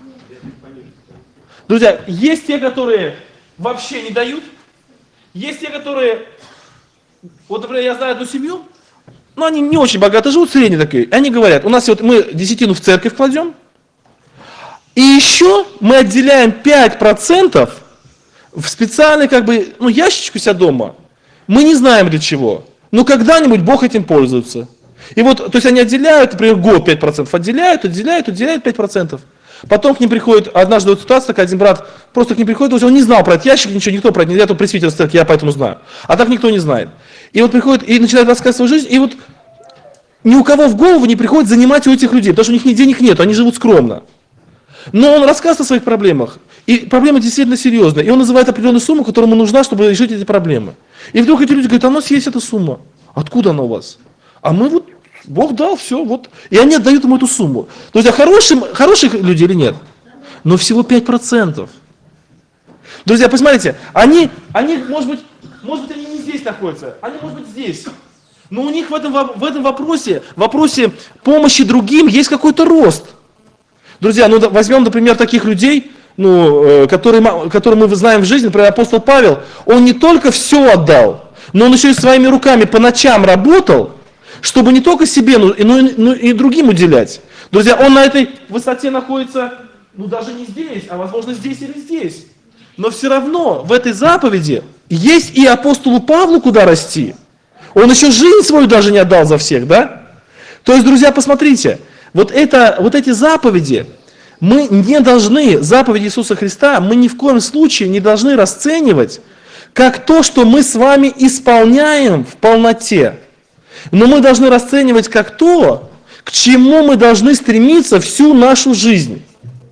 Друзья, есть те, которые вообще не дают, есть те, которые, вот, например, я знаю одну семью, они не очень богато живут, средние такие, они говорят, у нас мы десятину в церковь кладем, и еще мы отделяем 5% в специальный, ящичек у себя дома, мы не знаем для чего, но когда-нибудь Бог этим пользуется. И вот, то есть они отделяют, например, год 5%, отделяют 5%. Потом к ним приходит, однажды вот ситуация, когда один брат просто к ним приходит, то есть он не знал про этот ящик, ничего, никто про это не знает, я тут пресвитер в церкви, я поэтому знаю. А так никто не знает. И вот приходит и начинает рассказывать свою жизнь, и вот ни у кого в голову не приходит занимать у этих людей, потому что у них ни денег нет, они живут скромно. Но он рассказывает о своих проблемах, и проблемы действительно серьезные, и он называет определенную сумму, которая ему нужна, чтобы решить эти проблемы. И вдруг эти люди говорят, а у нас есть эта сумма. Откуда она у вас? А мы вот, Бог дал, все, вот. И они отдают ему эту сумму. То есть, хороших людей или нет? Но всего 5%. Друзья, посмотрите, они может быть, они не здесь находятся, они, может быть, здесь. Но у них в этом вопросе помощи другим есть какой-то рост. Друзья, ну возьмем, например, таких людей, которые мы знаем в жизни, например, апостол Павел, он не только все отдал, но он еще и своими руками по ночам работал, чтобы не только себе, но и другим уделять. Друзья, он на этой высоте находится, даже не здесь, а возможно здесь или здесь. Но все равно в этой заповеди есть и апостолу Павлу куда расти. Он еще жизнь свою даже не отдал за всех, да? То есть, друзья, посмотрите, вот эти заповеди, мы не должны, заповеди Иисуса Христа, мы ни в коем случае не должны расценивать как то, что мы с вами исполняем в полноте. Но мы должны расценивать как то, к чему мы должны стремиться всю нашу жизнь.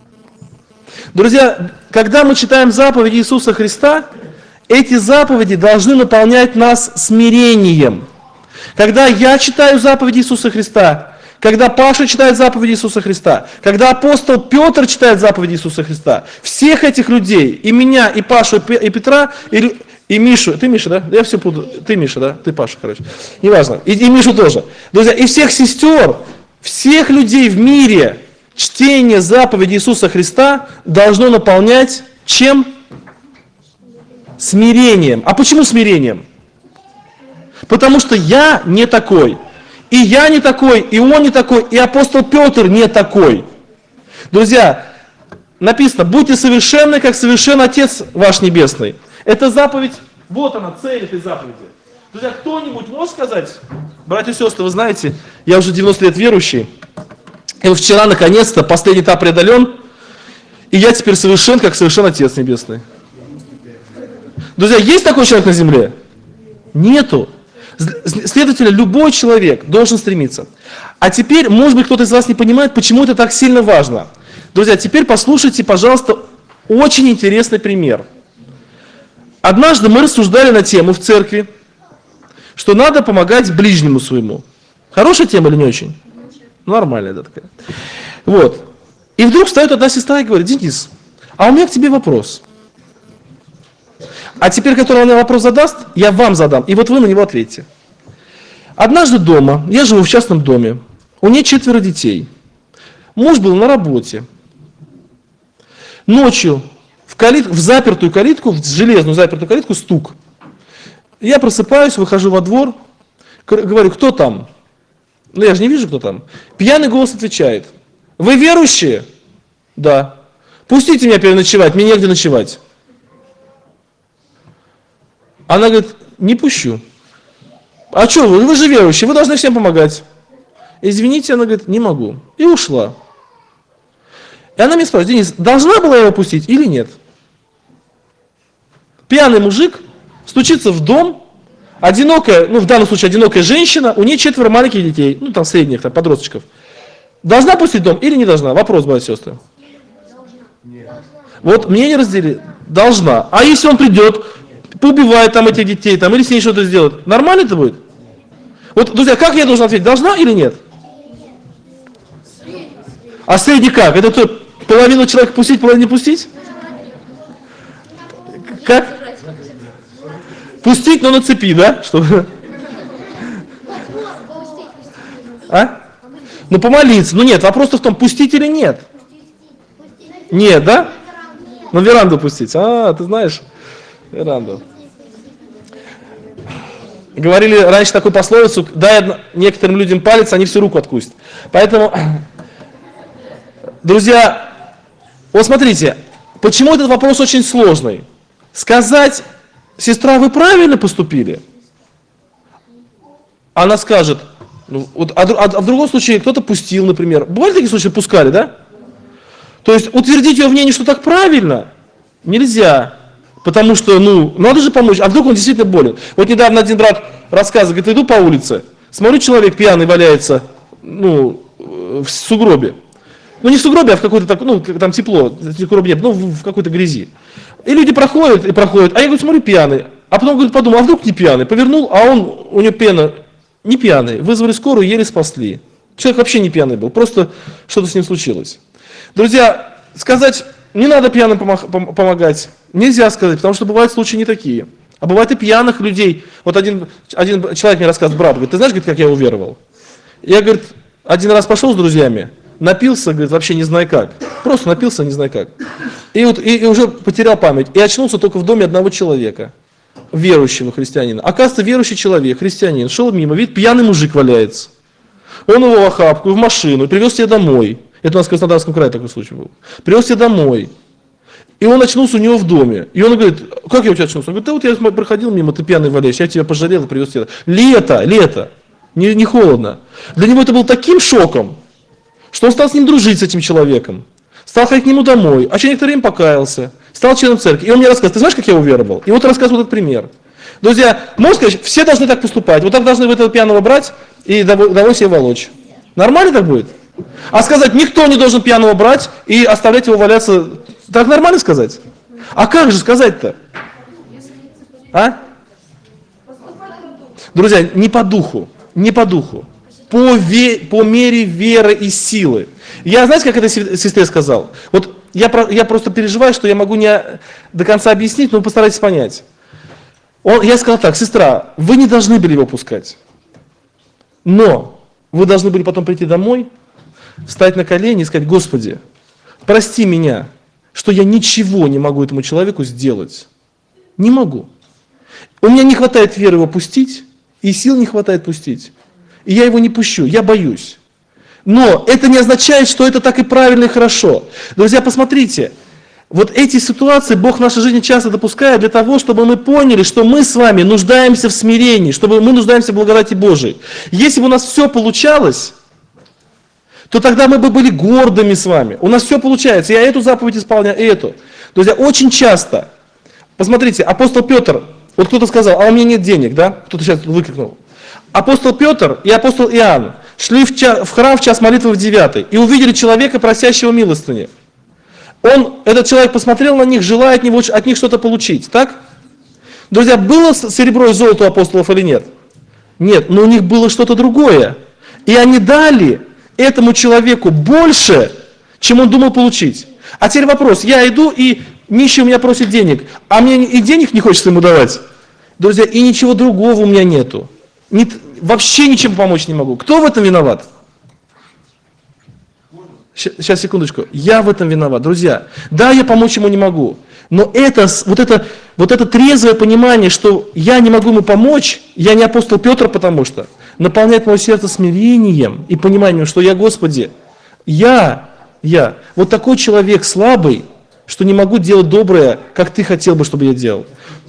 Друзья, когда мы читаем заповеди Иисуса Христа, эти заповеди должны наполнять нас смирением. Когда я читаю заповеди Иисуса Христа, когда Паша читает заповеди Иисуса Христа, когда апостол Петр читает заповеди Иисуса Христа, всех этих людей, и меня, и Пашу, и Петра, и Мишу, ты Миша, да? Я все путаю, ты Миша, да? Ты Паша, короче. Неважно, и Мишу тоже. Друзья, и всех сестер, всех людей в мире, чтение заповеди Иисуса Христа должно наполнять чем? Смирением. А почему смирением? Потому что я не такой. И я не такой, и он не такой, и апостол Петр не такой. Друзья, написано, будьте совершенны, как совершен Отец ваш Небесный. Это заповедь, вот она, цель этой заповеди. Друзья, кто-нибудь может сказать, братья и сестры, вы знаете, я уже 90 лет верующий, и вот вчера, наконец-то, последний этап преодолен, и я теперь совершен, как совершен Отец Небесный. Друзья, есть такой человек на земле? Нету. Следовательно, любой человек должен стремиться. А теперь, может быть, кто-то из вас не понимает, почему это так сильно важно. Друзья, теперь послушайте, пожалуйста, очень интересный пример. Однажды мы рассуждали на тему в церкви, что надо помогать ближнему своему. Хорошая тема или не очень? Нормальная, да, такая. Вот. И вдруг встает одна сестра и говорит, Денис, а у меня к тебе вопрос. А теперь, который она вопрос задаст, я вам задам, и вот вы на него ответите. Однажды дома, я живу в частном доме, у нее 4 детей. Муж был на работе. Ночью в запертую калитку, в железную запертую калитку стук. Я просыпаюсь, выхожу во двор, говорю, кто там? Ну я же не вижу, кто там. Пьяный голос отвечает, вы верующие? Да. Пустите меня переночевать, мне негде ночевать. Она говорит, не пущу. А что вы же верующие, вы должны всем помогать. Извините, она говорит, не могу. И ушла. И она меня спрашивает, Денис, должна была его пустить или нет? Пьяный мужик стучится в дом, одинокая, в данном случае одинокая женщина, у нее 4 маленьких детей, там средних, подростков. Должна пустить в дом или не должна? Вопрос, братья и сестры. Вот мнение разделили. Должна. А если он придет, поубивает там этих детей, или с ней что-то сделает, нормально это будет? Вот, друзья, как я должен ответить, должна или нет? А средний как? Это кто, половину человека пустить, половину не пустить? Как? Пустить, но на цепи, да? Чтобы... А? Ну помолиться. Ну нет, вопрос в том, пустить или нет? Нет, да? На веранду пустить. А, ты знаешь, веранду. Говорили раньше такую пословицу, дай некоторым людям палец, они всю руку откусят. Поэтому, друзья, вот смотрите, почему этот вопрос очень сложный. Сказать, сестра, вы правильно поступили? Она скажет, Ну, вот, в другом случае кто-то пустил, например. Бывали такие случаи, пускали, да? То есть утвердить ее мнение, что так правильно, нельзя. Потому что, ну, надо же помочь. А вдруг он действительно болен? Вот недавно один брат рассказывает, говорит, иду по улице, смотрю, человек пьяный валяется, ну, в сугробе. Ну, не в сугробе, а в какой-то так, ну, там тепло, сугробе нет, ну, в какой-то грязи. И люди проходят и проходят, а я, говорю, смотрю, пьяный. А потом, говорит, подумал, а вдруг не пьяный? Повернул, а у него пена не пьяный. Вызвали скорую, еле спасли. Человек вообще не пьяный был, просто что-то с ним случилось. Друзья, сказать, не надо пьяным помогать, нельзя сказать, потому что бывают случаи не такие. А бывает и пьяных людей. Вот один человек мне рассказывает, брат, говорит, ты знаешь, говорит, как я уверовал? Я, говорит, один раз пошел с друзьями, напился, говорит, вообще не знаю как. Просто напился, не знаю как. И уже потерял память. И очнулся только в доме одного человека, верующего христианина. Оказывается, верующий человек, христианин, шел мимо, видит, пьяный мужик валяется. Он его в охапку, в машину, и привез тебя домой. Это у нас в Краснодарском крае такой случай был. Привез тебя домой. И он очнулся у него в доме. И он говорит, как я у тебя очнулся? Он говорит, да вот я проходил мимо, ты пьяный валяешь, я тебя пожалел и привез тебя. Лето, не холодно. Для него это был таким шоком, что он стал с ним дружить, с этим человеком. Стал ходить к нему домой, а через некоторое время покаялся, стал членом церкви. И он мне рассказывает, ты знаешь, как я уверовал? И вот рассказывает этот пример. Друзья, можно сказать, все должны так поступать. Вот так должны вы этого пьяного брать и домой себе волочь. Нормально так будет? А сказать, никто не должен пьяного брать и оставлять его валяться, так нормально сказать? А как же сказать-то? А? Друзья, не по духу. По мере веры и силы. Я, знаете, как это сестре сказал? Вот я просто переживаю, что я могу не до конца объяснить, но постарайтесь понять. Я сказал так, сестра, вы не должны были его пускать. Но вы должны были потом прийти домой, встать на колени и сказать, Господи, прости меня, что я ничего не могу этому человеку сделать. Не могу. У меня не хватает веры его пустить, и сил не хватает пустить. И я его не пущу, я боюсь. Но это не означает, что это так и правильно и хорошо. Друзья, посмотрите, вот эти ситуации Бог в нашей жизни часто допускает для того, чтобы мы поняли, что мы с вами нуждаемся в смирении, чтобы мы нуждаемся в благодати Божией. Если бы у нас все получалось, то тогда мы бы были гордыми с вами. У нас все получается, я эту заповедь исполняю, эту. Друзья, очень часто, посмотрите, апостол Петр, вот кто-то сказал, а у меня нет денег, да? Кто-то сейчас выкрикнул. Апостол Петр и апостол Иоанн шли в храм в час молитвы в 9 и увидели человека, просящего милостыни. Этот человек посмотрел на них, желая от них что-то получить, так? Друзья, было серебро и золото у апостолов или нет? Нет, но у них было что-то другое. И они дали этому человеку больше, чем он думал получить. А теперь вопрос, я иду и нищий у меня просит денег, а мне и денег не хочется ему давать. Друзья, и ничего другого у меня нету. Вообще ничем помочь не могу. Кто в этом виноват? Сейчас, секундочку. Я в этом виноват. Друзья, да, я помочь ему не могу. Но вот это трезвое понимание, что я не могу ему помочь, я не апостол Петр, потому что, наполняет мое сердце смирением и пониманием, что я, Господи, я, вот такой человек слабый, что не могу делать доброе, как Ты хотел бы, чтобы я делал.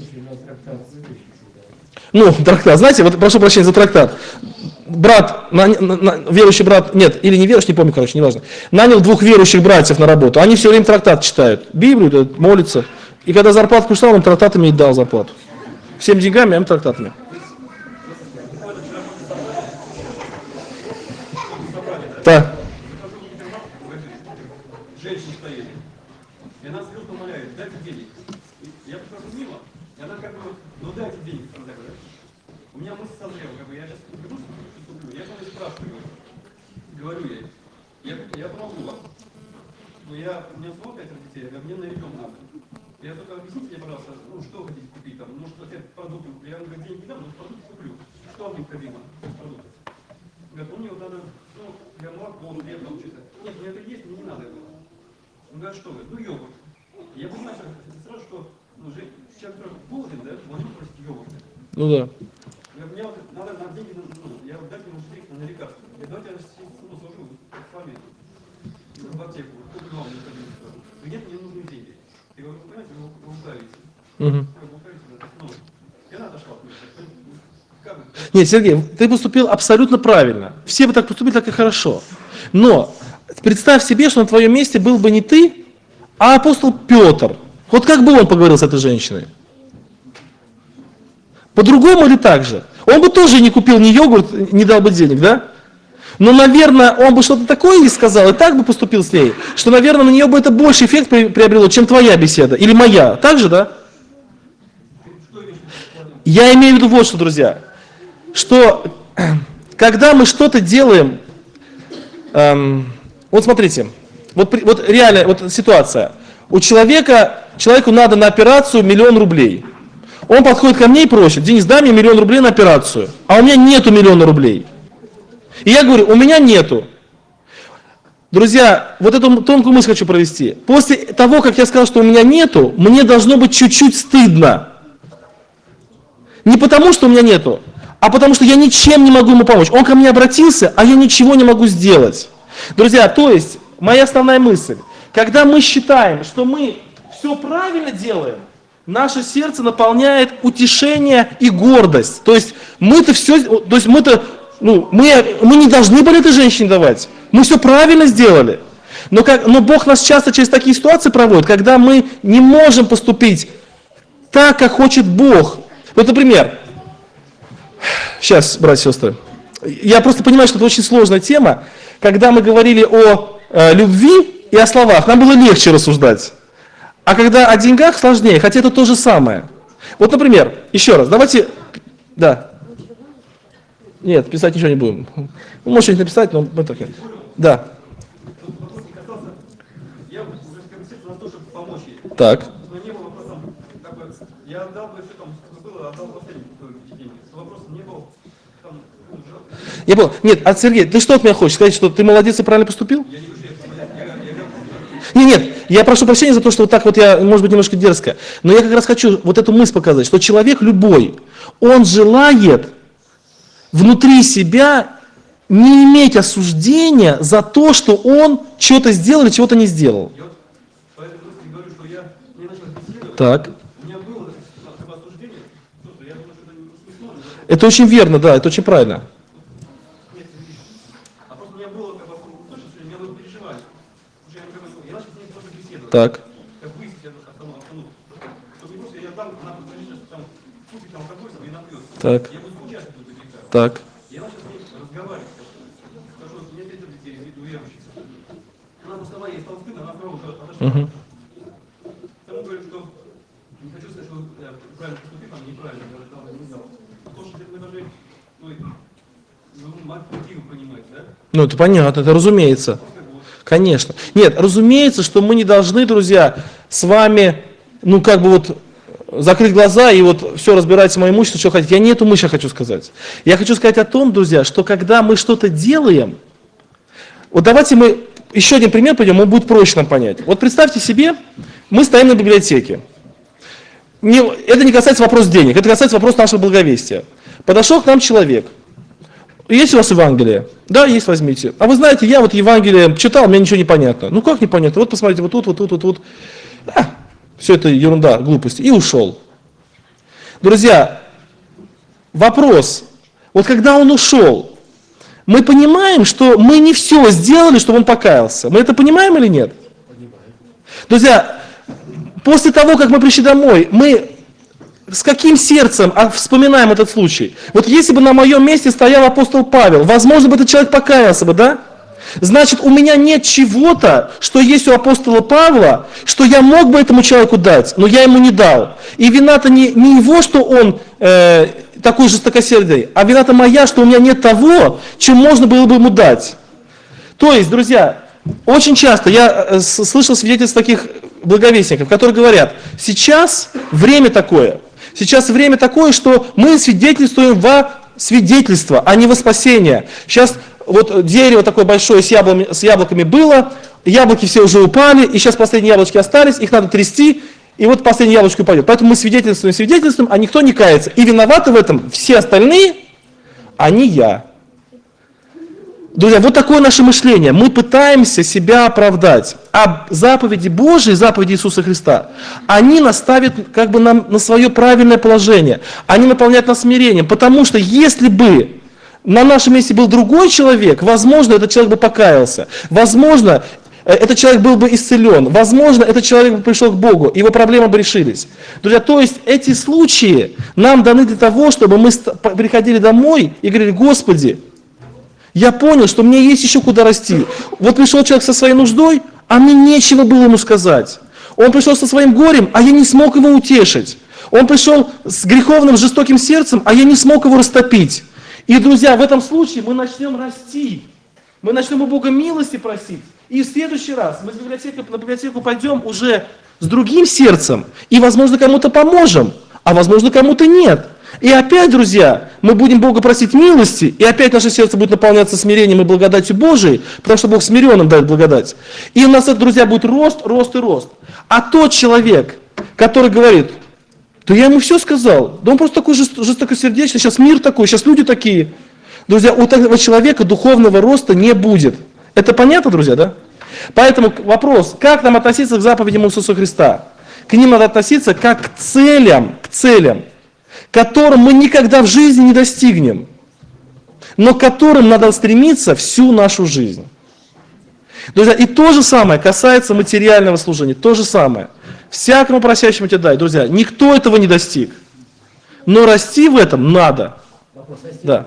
Ну, трактат, знаете, вот прошу прощения за трактат. Брат, верующий брат, нет, или не верующий, не помню, короче, неважно, нанял 2 верующих братьев на работу, они все время трактат читают, Библию, молятся, и когда зарплату кушал, он трактатами и дал зарплату. Всем деньгами, а им трактатами. Да. Женщина стоит, и она слезно умоляет, дайте денег. Я прохожу мимо, и она как бы, ну дайте денег. У меня мысль созрела, как бы я сейчас приду, что куплю. Я потом спрашиваю, говорю ей, я помогу вам. Но у меня самого 5 детей, а мне на ребенка надо. Я только объясните мне, пожалуйста, ну что хотите купить там, может, хотят продукты, я вам говорю, деньги не дам, но продукты куплю. Что вам необходимо? Продукты. Говорят, ну мне вот надо, ну, для молока, хлеб там что-то. Нет, мне это есть, мне не надо этого. Он говорит, что вы? Ну йогурт. Я понимаю сразу, что человек, который голоден, да, он не просит йогурт. Ну да. Мне вот надо на деньги, я дать ему на лекарство. Я давайте я сложу с вами в аптеку, куплю вам необходимое. Нет, мне нужны деньги. Я говорю, понимаете, вы лукавите. Вы лукавите, ну, и она отошла. как бы... Нет, Сергей, ты поступил абсолютно правильно. Все бы так поступили, так и хорошо. Но представь себе, что на твоем месте был бы не ты, а апостол Петр. Вот как бы он поговорил с этой женщиной? По-другому или так же? Он бы тоже не купил ни йогурт, не дал бы денег, да? Но, наверное, он бы что-то такое ей сказал, и так бы поступил с ней, что, наверное, на нее бы это больше эффект приобрело, чем твоя беседа. Или моя. Так же, да? Я имею в виду вот что, друзья. Что, когда мы что-то делаем... вот смотрите. Вот реально, вот ситуация. Человеку надо на операцию 1 000 000 рублей. Он подходит ко мне и просит: Денис, дай мне 1 000 000 рублей на операцию. А у меня нету 1 000 000 рублей. И я говорю, у меня нету. Друзья, вот эту тонкую мысль хочу провести. После того, как я сказал, что у меня нету, мне должно быть чуть-чуть стыдно. Не потому, что у меня нету, а потому, что я ничем не могу ему помочь. Он ко мне обратился, а я ничего не могу сделать. Друзья, то есть, моя основная мысль. Когда мы считаем, что мы все правильно делаем, наше сердце наполняет утешение и гордость. То есть, мы-то все, то есть мы-то, мы не должны были этой женщине давать. Мы все правильно сделали. Но Бог нас часто через такие ситуации проводит, когда мы не можем поступить так, как хочет Бог. Вот, например, сейчас, братья и сестры, я просто понимаю, что это очень сложная тема. Когда мы говорили о любви и о словах, нам было легче рассуждать. А когда о деньгах сложнее, хотя это то же самое. Вот, например, еще раз, давайте, да. Нет, писать ничего не будем. Вы можете написать, но мы так. Да. Вопрос не касался, я уже сконцентрировался на то, чтобы помочь ей. Так. Но не было вопроса, как бы, я отдал бы все там, сколько было, отдал последние деньги. Вопроса не было, там, Я понял. Нет, Сергей, ты что от меня хочешь? Сказать, что ты молодец и правильно поступил? я не говорю, Нет, я прошу прощения за то, что вот так вот я, может быть, немножко дерзко, но я как раз хочу вот эту мысль показать, что человек любой, он желает внутри себя не иметь осуждения за то, что он что-то сделал или чего-то не сделал. я вот поэтому просто говорю, что я не начал беседовать. Так. У меня было такое осуждение, просто я думаю, что это не смешно. Это очень верно, да, это очень правильно. А просто у меня было как бы точно, что я было переживать. Потому что я начал с ней просто беседовать. Так. Как выяснить обстановку. Чтобы не просто я дам, она конечно, что там купит там алкоголь и напьется. Так. Я буду участвовать в этих. Так. Я начал с ней разговаривать. Скажу, у меня 5 детей, у верующих. Она встала, ей стало стыдно, она снова уже отошла. Угу. Тому говорю, что не хочу сказать, что я правильно поступил, там неправильно, я там не знал. То, что мы должны, мотивы понимать, да? Ну, это понятно, это разумеется. Конечно. Нет, разумеется, что мы не должны, друзья, с вами, закрыть глаза и вот все разбирать с моим имуществом, что хотите. Я не эту мысль хочу сказать. Я хочу сказать о том, друзья, что когда мы что-то делаем, вот давайте мы еще один пример пойдем, он будет проще нам понять. Вот представьте себе, мы стоим на библиотеке. Это не касается вопроса денег, это касается вопроса нашего благовестия. Подошел к нам человек. Есть у вас Евангелие? Да, есть, возьмите. А вы знаете, я вот Евангелие читал, мне ничего не понятно. Ну как непонятно? Вот посмотрите, вот тут. Да, все это ерунда, глупости. И ушел. Друзья, вопрос. Вот когда он ушел, мы понимаем, что мы не все сделали, чтобы он покаялся. Мы это понимаем или нет? Друзья, после того, как мы пришли домой, мы с каким сердцем вспоминаем этот случай? Вот если бы на моем месте стоял апостол Павел, возможно бы этот человек покаялся бы, да? Значит, у меня нет чего-то, что есть у апостола Павла, что я мог бы этому человеку дать, но я ему не дал. И вина-то не его, что он такой жестокосердый, а вина-то моя, что у меня нет того, чем можно было бы ему дать. То есть, друзья, очень часто я слышал свидетельства таких благовестников, которые говорят, сейчас время такое, что мы свидетельствуем во свидетельство, а не во спасение. Сейчас вот дерево такое большое с яблоками было, яблоки все уже упали, и сейчас последние яблочки остались, их надо трясти, и вот последнее яблочко упадет. Поэтому мы свидетельствуем, а никто не кается. И виноваты в этом все остальные, а не я. Друзья, вот такое наше мышление. Мы пытаемся себя оправдать. А заповеди Божьи, заповеди Иисуса Христа, они нас ставят как бы на свое правильное положение. Они наполняют нас смирением. Потому что если бы на нашем месте был другой человек, возможно, этот человек бы покаялся. Возможно, этот человек был бы исцелен. Возможно, этот человек бы пришел к Богу, его проблемы бы решились. Друзья, то есть эти случаи нам даны для того, чтобы мы приходили домой и говорили: Господи, я понял, что мне есть еще куда расти. Вот пришел человек со своей нуждой, а мне нечего было ему сказать. Он пришел со своим горем, а я не смог его утешить. Он пришел с греховным, жестоким сердцем, а я не смог его растопить. И, друзья, в этом случае мы начнем расти. Мы начнем у Бога милости просить. И в следующий раз мы на библиотеку пойдем уже с другим сердцем. И, возможно, кому-то поможем, а возможно, кому-то нет. И опять, друзья, мы будем Бога просить милости, и опять наше сердце будет наполняться смирением и благодатью Божией, потому что Бог смиренным дает благодать. И у нас, друзья, будет рост, рост и рост. А тот человек, который говорит: да я ему все сказал, да он просто такой жестокосердечный, сейчас мир такой, сейчас люди такие. Друзья, у этого человека духовного роста не будет. Это понятно, друзья, да? Поэтому вопрос: как нам относиться к заповедям Иисуса Христа? К ним надо относиться как к целям, которым мы никогда в жизни не достигнем, но к которым надо стремиться всю нашу жизнь. Друзья, и то же самое касается материального служения, то же самое. Всякому просящему тебе дай. Друзья, никто этого не достиг, но расти в этом надо. Вопрос, если Да.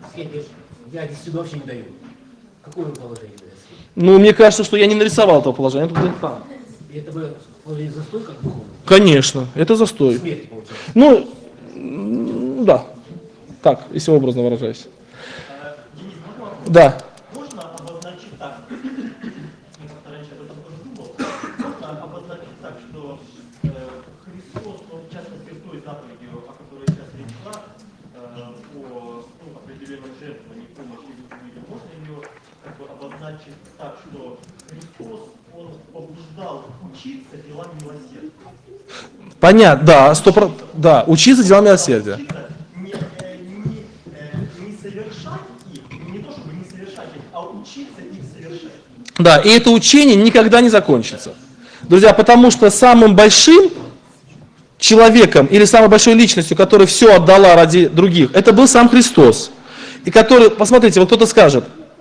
я 10 вообще не даю, какое вы положение даете? Ну, мне кажется, что я не нарисовал этого положения, это где-то там. И это бы положение застой как духовный? Конечно, это застой. Смерть получается. Ну, да, так, если образно выражаюсь. Денис, можно вопрос? Да. Можно обозначить так, я как-то раньше об этом тоже думал, можно обозначить так, что Христос, ну, в частности, в той заповеди, о которой сейчас речь шла, по определенным жертвам и помощи людям, можно ее как бы обозначить так, что Христос, Он побуждал учиться делам милосердия. Понятно, да, 100%, да, учиться делам милосердия. Учиться не совершать их, не то чтобы не совершать их, а учиться их совершать. Да, и это учение никогда не закончится. Друзья, потому что самым большим человеком или самой большой личностью, которая все отдала ради других, это был сам Христос. И который, посмотрите, вот кто-то скажет,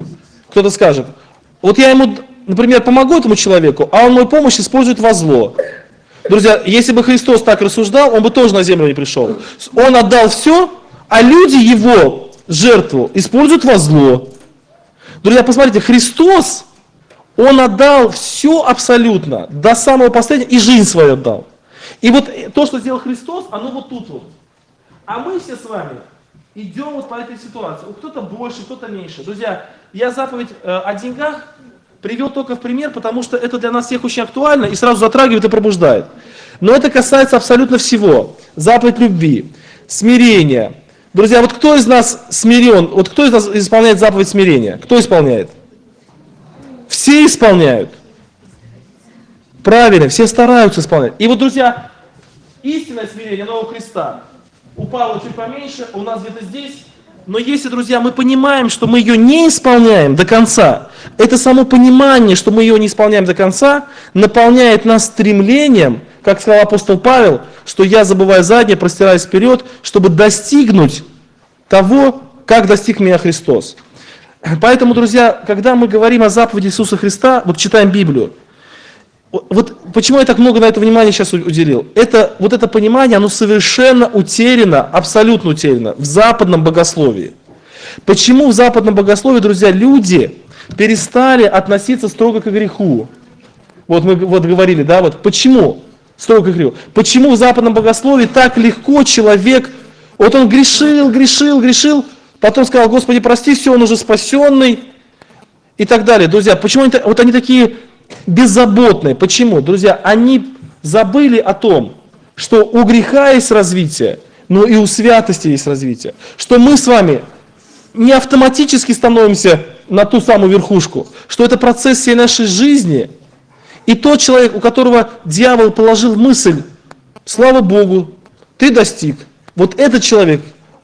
вот я ему, например, помогу этому человеку, а он мою помощь использует во зло. Друзья, если бы Христос так рассуждал, он бы тоже на землю не пришел. Он отдал все, а люди его жертву используют во зло. Друзья, посмотрите, Христос, Он отдал все абсолютно, до самого последнего, и жизнь свою отдал. И вот то, что сделал Христос, оно вот тут вот. А мы все с вами идем вот по этой ситуации. Кто-то больше, кто-то меньше. Друзья, я заповедь о деньгах привел только в пример, потому что это для нас всех очень актуально и сразу затрагивает и пробуждает. Но это касается абсолютно всего. Заповедь любви, смирения. Друзья, вот кто из нас смирен, вот кто из нас исполняет заповедь смирения? Кто исполняет? Все исполняют. Правильно, все стараются исполнять. И вот, друзья, истинное смирение Нового Христа у Павла чуть поменьше, у нас где-то здесь. Но если, друзья, мы понимаем, что мы ее не исполняем до конца, это само понимание, что мы ее не исполняем до конца, наполняет нас стремлением, как сказал апостол Павел, что я, забывая заднее, простираюсь вперед, чтобы достигнуть того, как достиг меня Христос. Поэтому, друзья, когда мы говорим о заповеди Иисуса Христа, вот читаем Библию, вот почему я так много на это внимания сейчас уделил? Вот это понимание, оно совершенно утеряно, абсолютно утеряно в западном богословии. Почему в западном богословии, друзья, люди перестали относиться строго к греху? Вот мы говорили, да, вот почему строго к греху? Почему в западном богословии так легко человек, вот он грешил, потом сказал: Господи, прости, все, он уже спасенный и так далее. Друзья, почему они такие беззаботные? Почему? Друзья, они забыли о том, что у греха есть развитие, но и у святости есть развитие. Что мы с вами не автоматически становимся на ту самую верхушку, что это процесс всей нашей жизни. И тот человек, у которого дьявол положил мысль: слава Богу, ты достиг. Вот этот человек,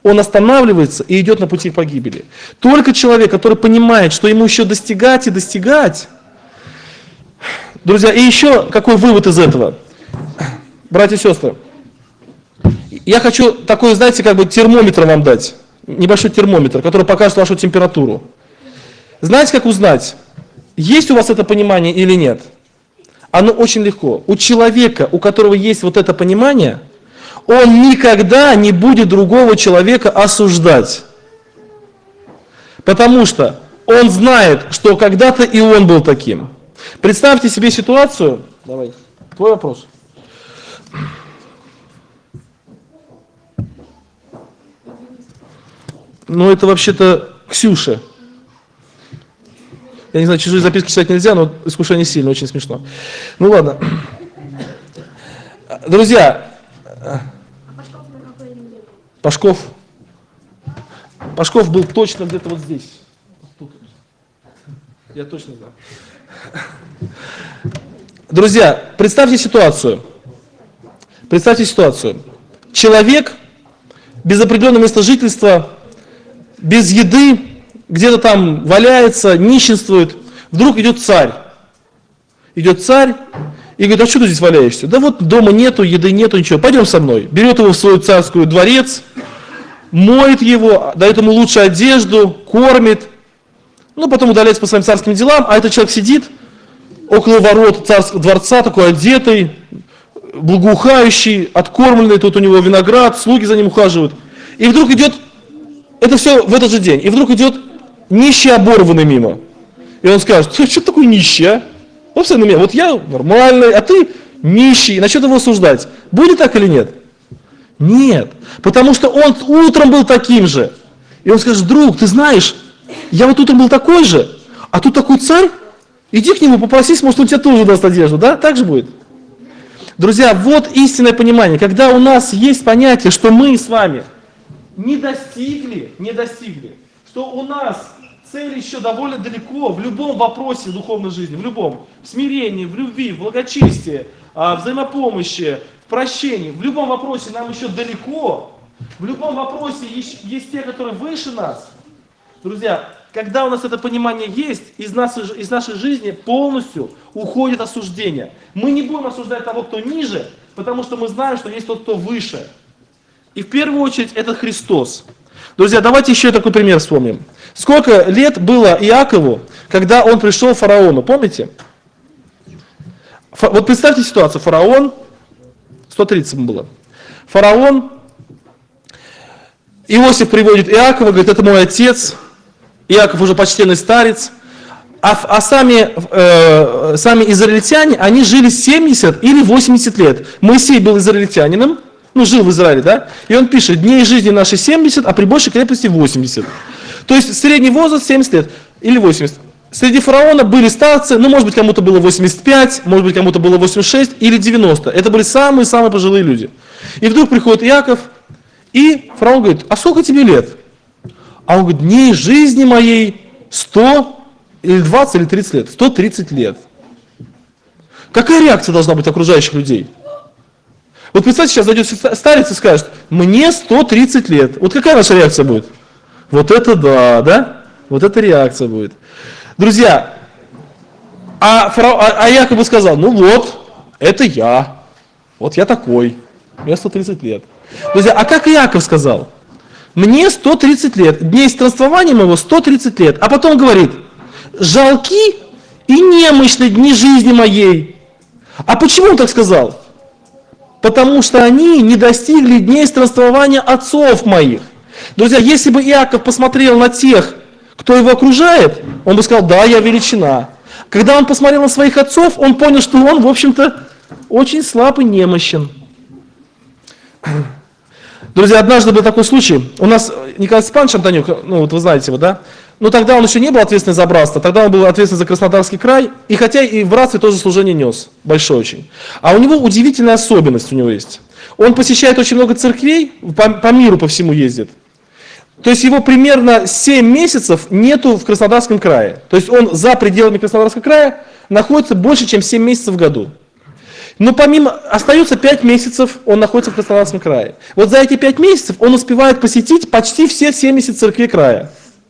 он останавливается и идет на пути к погибели. Только человек, который понимает, что ему еще достигать и достигать. Друзья, и еще какой вывод из этого? Братья и сестры, я хочу такой, знаете, как бы термометр вам дать. Небольшой термометр, который покажет вашу температуру. Знаете, как узнать, есть у вас это понимание или нет? Оно очень легко. У человека, у которого есть вот это понимание, он никогда не будет другого человека осуждать. Потому что он знает, что когда-то и он был таким. Представьте себе ситуацию. Давай, твой вопрос. Ну, это вообще-то Ксюша. Я не знаю, чужие записки читать нельзя, но искушение сильно, очень смешно. Ну ладно. Друзья, Пашков был точно где-то вот здесь. Тут. Я точно знаю. Друзья, представьте ситуацию. Представьте ситуацию. Человек без определенного места жительства, без еды, где-то там валяется, нищенствует. Вдруг идет царь. Идет царь и говорит: а что ты здесь валяешься? Да вот дома нету, еды нету, ничего. Пойдем со мной. Берет его в свой царский дворец, моет его, дает ему лучшую одежду, кормит. Ну, потом удаляется по своим царским делам, а этот человек сидит около ворот царского дворца, такой одетый, благоухающий, откормленный, тут у него виноград, слуги за ним ухаживают. И вдруг идет, это все в этот же день, и вдруг идет нищий оборванный мимо. И он скажет: что ты такой нищий, а? Вот на меня, вот я нормальный, а ты нищий, и начнет его осуждать. Будет так или нет? Нет, потому что он утром был таким же. И он скажет: друг, ты знаешь, я вот утром был такой же, а тут такой царь, иди к нему, попросись, может, он тебе тоже даст одежду, да? Так же будет? Друзья, вот истинное понимание, когда у нас есть понятие, что мы с вами не достигли, что у нас цель еще довольно далеко в любом вопросе духовной жизни, в любом, в смирении, в любви, в благочестии, в взаимопомощи, в прощении, в любом вопросе нам еще далеко, в любом вопросе есть те, которые выше нас. Друзья, когда у нас это понимание есть, из нашей жизни полностью уходит осуждение. Мы не будем осуждать того, кто ниже, потому что мы знаем, что есть тот, кто выше. И в первую очередь это Христос. Друзья, давайте еще такой пример вспомним. Сколько лет было Иакову, когда он пришел к фараону, помните? Вот представьте ситуацию, фараон, 130 ему было. Фараон, Иосиф приводит Иакова, говорит: это мой отец. Иаков уже почтенный старец. А сами израильтяне, они жили 70 или 80 лет. Моисей был израильтянином, жил в Израиле, да? И он пишет: дней жизни нашей 70, а при большей крепости 80. То есть средний возраст 70 лет или 80. Среди фараона были старцы, может быть, кому-то было 85, может быть, кому-то было 86 или 90. Это были самые-самые пожилые люди. И вдруг приходит Иаков, и фараон говорит: а сколько тебе лет? А он говорит: дней жизни моей 100 или 20 или 30 лет. 130 лет. Какая реакция должна быть окружающих людей? Вот представьте, сейчас зайдет старец и скажет: мне 130 лет. Вот какая наша реакция будет? Вот это да? Вот эта реакция будет. Друзья, а Иаков бы сказал: это я. Вот я такой. Мне 130 лет. Друзья, а как Иаков сказал? Мне 130 лет, дней странствования моего 130 лет. А потом говорит: жалки и немощны дни жизни моей. А почему он так сказал? Потому что они не достигли дней странствования отцов моих. Друзья, если бы Иаков посмотрел на тех, кто его окружает, он бы сказал: да, я величина. Когда он посмотрел на своих отцов, он понял, что он, в общем-то, очень слаб и немощен. Друзья, однажды был такой случай. У нас Николай Степанович Антонюк, вы знаете его, да? Но тогда он еще не был ответственный за братство, тогда он был ответственный за Краснодарский край, и хотя и в братстве тоже служение нес, большое очень. А у него удивительная особенность у него есть. Он посещает очень много церквей, по миру по всему ездит. То есть его примерно 7 месяцев нету в Краснодарском крае. То есть он за пределами Краснодарского края находится больше, чем 7 месяцев в году. Но помимо, остается 5 месяцев, он находится в Краснодарском крае. Вот за эти 5 месяцев он успевает посетить почти все 70 церквей края.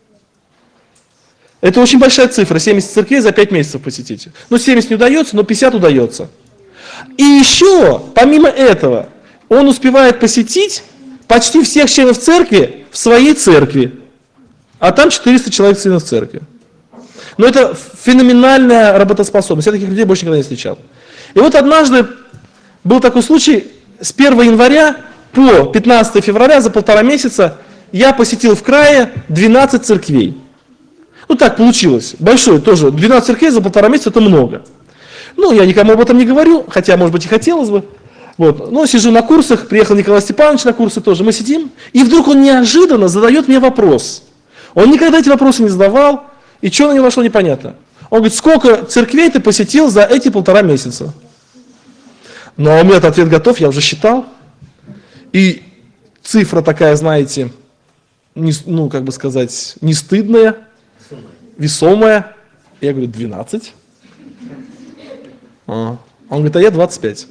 Это очень большая цифра, 70 церквей за 5 месяцев посетить. Ну, 70 не удается, но 50 удается. И еще, помимо этого, он успевает посетить почти всех членов церкви в своей церкви. А там 400 человек членов церкви. Но это феноменальная работоспособность. Я таких людей больше никогда не встречал. И вот однажды был такой случай, с 1 января по 15 февраля, за 1,5 месяца, я посетил в крае 12 церквей. Ну так получилось. Большое тоже. 12 церквей за 1,5 месяца это много. Ну, я никому об этом не говорю, хотя, может быть, и хотелось бы. Вот. Но сижу на курсах, приехал Николай Степанович на курсы тоже, мы сидим, и вдруг он неожиданно задает мне вопрос. Он никогда эти вопросы не задавал, и что на него нашло, непонятно. Он говорит, сколько церквей ты посетил за эти 1,5 месяца? Ну, а у меня ответ готов, я уже считал. И цифра такая, знаете, не, ну, как бы сказать, не стыдная, весомая. Я говорю, 12. Он говорит, а я 25.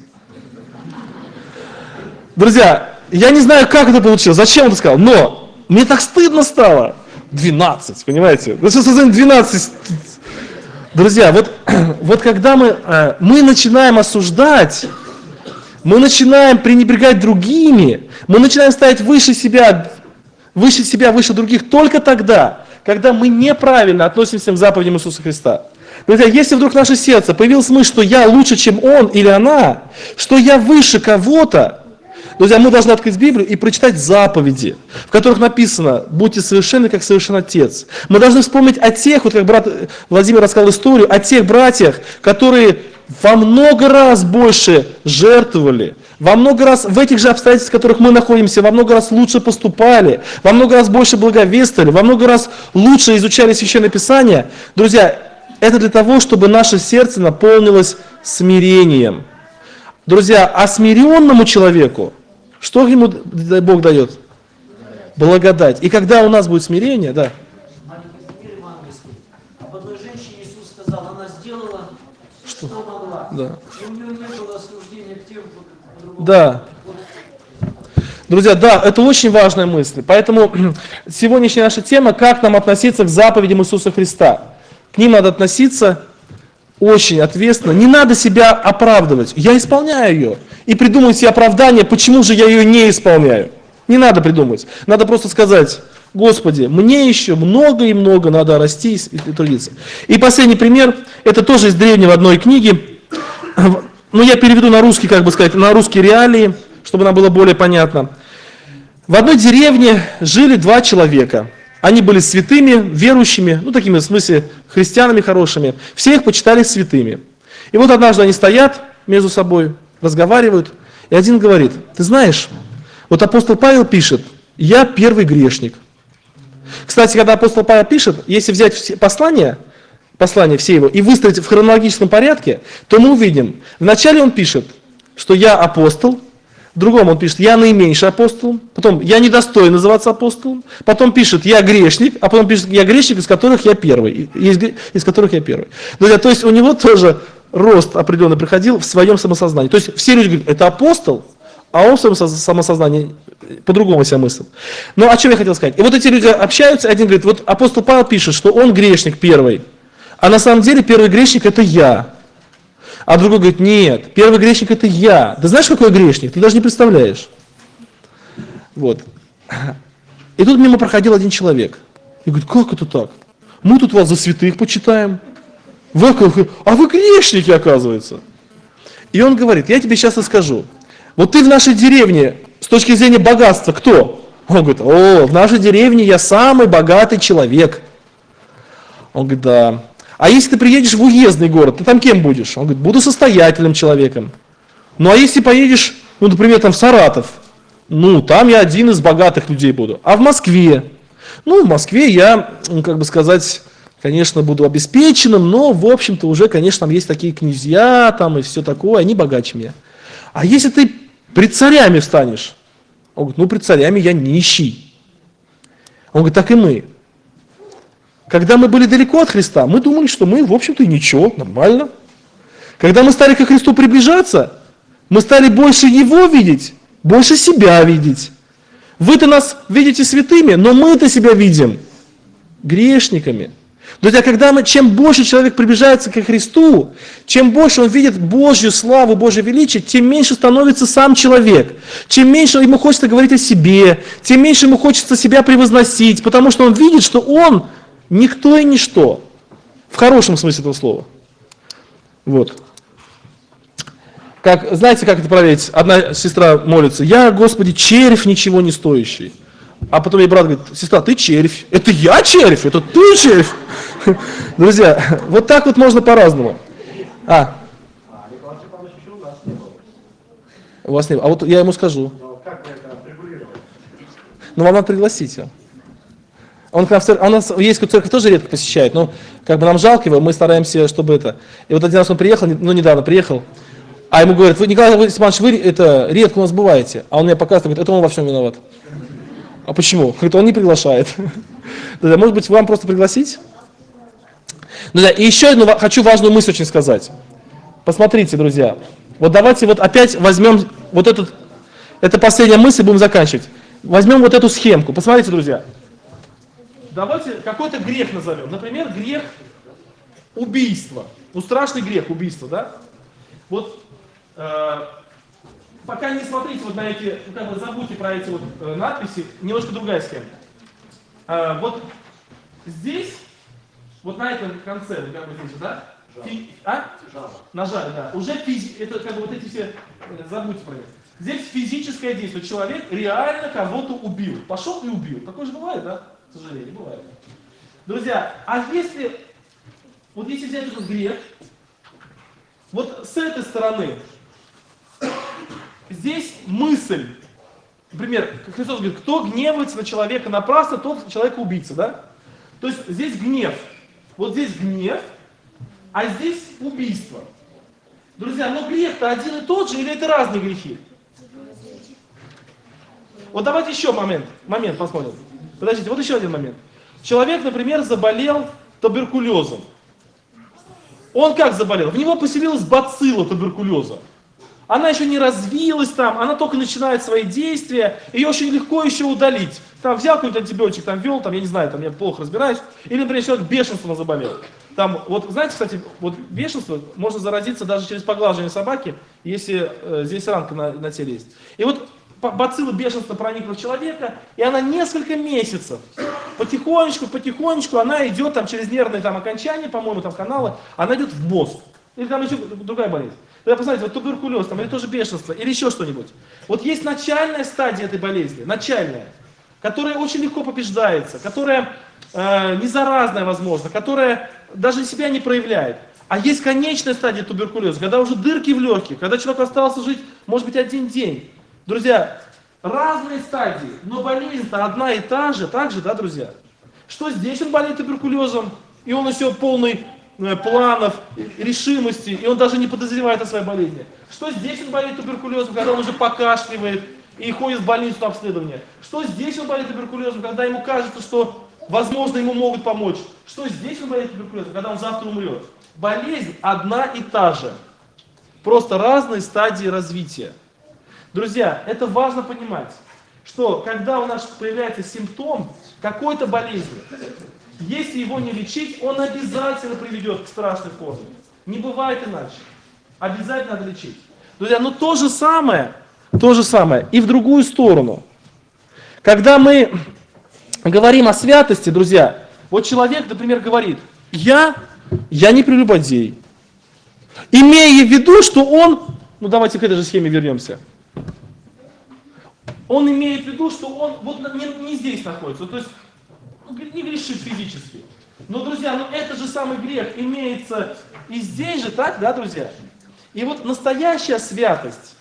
Друзья, я не знаю, как это получилось, зачем он это сказал, но мне так стыдно стало. 12, понимаете? Ну, что за 12? Друзья, вот когда мы начинаем осуждать, мы начинаем пренебрегать другими, мы начинаем ставить выше себя, выше других только тогда, когда мы неправильно относимся к заповедям Иисуса Христа. Друзья, если вдруг в наше сердце появилась мысль, что я лучше, чем он или она, что я выше кого-то, друзья, мы должны открыть Библию и прочитать заповеди, в которых написано, будьте совершенны, как совершен Отец. Мы должны вспомнить о тех, вот как брат Владимир рассказал историю, о тех братьях, которые во много раз больше жертвовали, во много раз в этих же обстоятельствах, в которых мы находимся, во много раз лучше поступали, во много раз больше благовествовали, во много раз лучше изучали Священное Писание. Друзья, это для того, чтобы наше сердце наполнилось смирением. Друзья, а смиренному человеку, что ему Бог дает? Благодать. И когда у нас будет смирение, да. Маленький пример евангельский. Об одной женщине Иисус сказал, она сделала, что могла. Да. И у нее не было осуждения к тем, кто по-другому. Да. Друзья, да, это очень важная мысль. Поэтому сегодняшняя наша тема, как нам относиться к заповедям Иисуса Христа. К ним надо относиться очень ответственно. Не надо себя оправдывать. Я исполняю ее. И придумывать себе оправдание, почему же я ее не исполняю. Не надо придумывать. Надо просто сказать, Господи, мне еще много и много надо расти и трудиться. И последний пример, это тоже из древнего одной книги. Но я переведу на русский, как бы сказать, на русские реалии, чтобы нам было более понятно. В одной деревне жили 2 человека. Они были святыми, верующими, ну такими в смысле христианами хорошими. Все их почитали святыми. И вот однажды они стоят между собой, разговаривают, и один говорит, ты знаешь, вот апостол Павел пишет, я первый грешник. Кстати, когда апостол Павел пишет, если взять все послания все его, и выстроить в хронологическом порядке, то мы увидим, вначале он пишет, что я апостол, в другом он пишет, я наименьший апостол, потом я недостоин называться апостолом, потом пишет, я грешник, а потом пишет, я грешник, из которых я первый. Из которых я первый. Друзья, то есть у него тоже рост определенно приходил в своем самосознании. То есть все люди говорят, это апостол, а он в своем самосознании по-другому себя мыслит. Но о чем я хотел сказать? И вот эти люди общаются, один говорит, вот апостол Павел пишет, что он грешник первый, а на самом деле первый грешник это я. А другой говорит, нет, первый грешник это я. Ты знаешь, какой грешник? Ты даже не представляешь. Вот. И тут мимо проходил один человек. И говорит, как это так? Мы тут вас за святых почитаем. А вы грешники, оказывается. И он говорит, я тебе сейчас расскажу. Вот ты в нашей деревне, с точки зрения богатства, кто? Он говорит, в нашей деревне я самый богатый человек. Он говорит, да. А если ты приедешь в уездный город, ты там кем будешь? Он говорит, буду состоятельным человеком. Ну а если поедешь, ну, например, там в Саратов, ну, там я один из богатых людей буду. А в Москве? Ну, в Москве я, как бы сказать, конечно, буду обеспеченным, но, в общем-то, уже, конечно, там есть такие князья, там и все такое, они богаче меня. А если ты пред царями встанешь? Он говорит, ну, пред царями я нищий. Он говорит, так и мы. Когда мы были далеко от Христа, мы думали, что мы, в общем-то, и ничего, нормально. Когда мы стали ко Христу приближаться, Мы стали больше его видеть, больше себя видеть. Вы-то нас видите святыми, но мы-то себя видим грешниками. Друзья, чем больше человек приближается ко Христу, чем больше он видит Божью славу, Божье величие, тем меньше становится сам человек. Чем меньше ему хочется говорить о себе, тем меньше ему хочется себя превозносить, потому что он видит, что он никто и ничто. В хорошем смысле этого слова. Вот. Знаете, как это проверить? Одна сестра молится: я, Господи, червь ничего не стоящий. А потом ей брат говорит: сестра, ты червь. Это я червь? Это ты червь? Друзья, вот так вот можно по-разному. У вас не было. А вот я ему скажу. Ну, вам надо пригласить его. Он у нас есть церковь, тоже редко посещает, но как бы нам жалко его, мы стараемся, чтобы это. И вот один раз он приехал, недавно приехал, а ему говорят: Николай Иванович, вы это редко у нас бываете. А он мне показывает, говорит: это он во всем виноват. А почему? Говорит, он не приглашает. Может быть, вам просто пригласить? И еще одну хочу важную мысль очень сказать. Посмотрите, друзья. Вот давайте вот опять возьмем вот это последняя мысль, будем заканчивать. Возьмем вот эту схемку. Посмотрите, друзья. Давайте какой-то грех назовем. Например, грех убийства. Ну, страшный грех убийства, да? Вот пока не смотрите вот на эти, забудьте про эти вот надписи, немножко другая схема. Вот здесь, вот на этом конце, как бы здесь, да? Нажали, да. Уже это вот эти все, забудьте про них. Здесь физическое действие. Человек реально кого-то убил. Пошел и убил. Такое же бывает, да? К сожалению, бывает. Друзья, а если взять этот грех, вот с этой стороны, здесь мысль, например, как Христос говорит: кто гневается на человека напрасно, тот человек убийца, да? То есть здесь гнев, вот здесь гнев, а здесь убийство. Друзья, но грех-то один и тот же или это разные грехи? Вот давайте еще момент посмотрим. Подождите, вот еще один момент. Человек, например, заболел туберкулезом. Он как заболел? В него поселилась бацилла туберкулеза. Она еще не развилась там, она только начинает свои действия, ее очень легко еще удалить. Там взял какой-то антибиотик, там ввел, там, я не знаю, там я плохо разбираюсь. Или, например, человек бешенством заболел. Там, вот, знаете, кстати, вот бешенство можно заразиться даже через поглаживание собаки, если здесь ранка на теле есть. И вот бацилла бешенства проникла в человека, и она несколько месяцев, потихонечку, она идет там через нервные там окончания, по-моему, там каналы, она идет в мозг. Или там еще другая болезнь. Тогда посмотрите, вот туберкулез, там, или тоже бешенство, или еще что-нибудь. Вот есть начальная стадия этой болезни, начальная, которая очень легко побеждается, которая не заразная, возможно, которая даже себя не проявляет. А есть конечная стадия туберкулеза, когда уже дырки в легких, когда человек остался жить, может быть, один день. Друзья, разные стадии, но болезнь-то одна и та же, так же, да, друзья? Что здесь он болеет туберкулезом, и он еще полный планов, решимости, и он даже не подозревает о своей болезни. Что здесь он болеет туберкулезом, когда он уже покашливает и ходит в больницу на обследование. Что здесь он болеет туберкулезом, когда ему кажется, что, возможно, ему могут помочь. Что здесь он болеет туберкулезом, когда он завтра умрет. Болезнь одна и та же. Просто разные стадии развития. Друзья, это важно понимать, что когда у нас появляется симптом какой-то болезни, если его не лечить, он обязательно приведет к страшной форме. Не бывает иначе. Обязательно надо лечить. Друзья, но то же самое и в другую сторону. Когда мы говорим о святости, друзья, вот человек, например, говорит: я не прелюбодей. Имея в виду, что он, давайте к этой же схеме вернемся. Он имеет в виду, что он вот не здесь находится, то есть не грешит физически. Но, друзья, это же самый грех имеется и здесь же, так, да, друзья? И вот настоящая святость,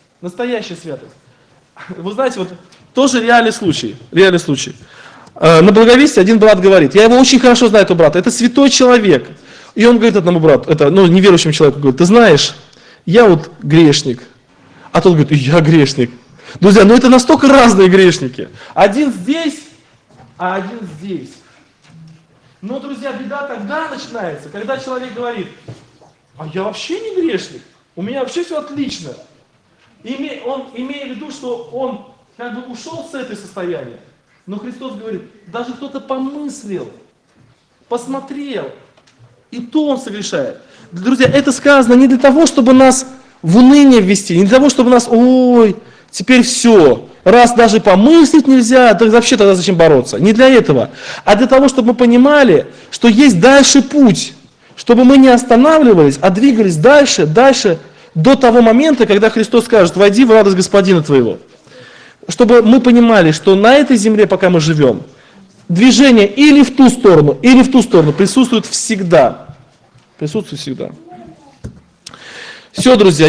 вы знаете, вот тоже реальный случай. На Благовестии один брат говорит, я его очень хорошо знаю, этого брата, это святой человек. И он говорит этому брату, неверующему человеку, говорит: ты знаешь, я вот грешник. А тот говорит: и я грешник. Друзья, это настолько разные грешники. Один здесь, а один здесь. Но, друзья, беда тогда начинается, когда человек говорит: а я вообще не грешник, у меня вообще все отлично. Он имея в виду, что он как бы ушел с этого состояния. Но Христос говорит, даже кто-то помыслил, посмотрел, и то он согрешает. Друзья, это сказано не для того, чтобы нас в уныние ввести, не для того, чтобы нас, ой, теперь все, раз даже помыслить нельзя, так вообще тогда зачем бороться? Не для этого, а для того, чтобы мы понимали, что есть дальше путь, чтобы мы не останавливались, а двигались дальше, до того момента, когда Христос скажет, войди в радость Господина твоего. Чтобы мы понимали, что на этой земле, пока мы живем, движение или в ту сторону присутствует всегда. Присутствует всегда. Все, друзья,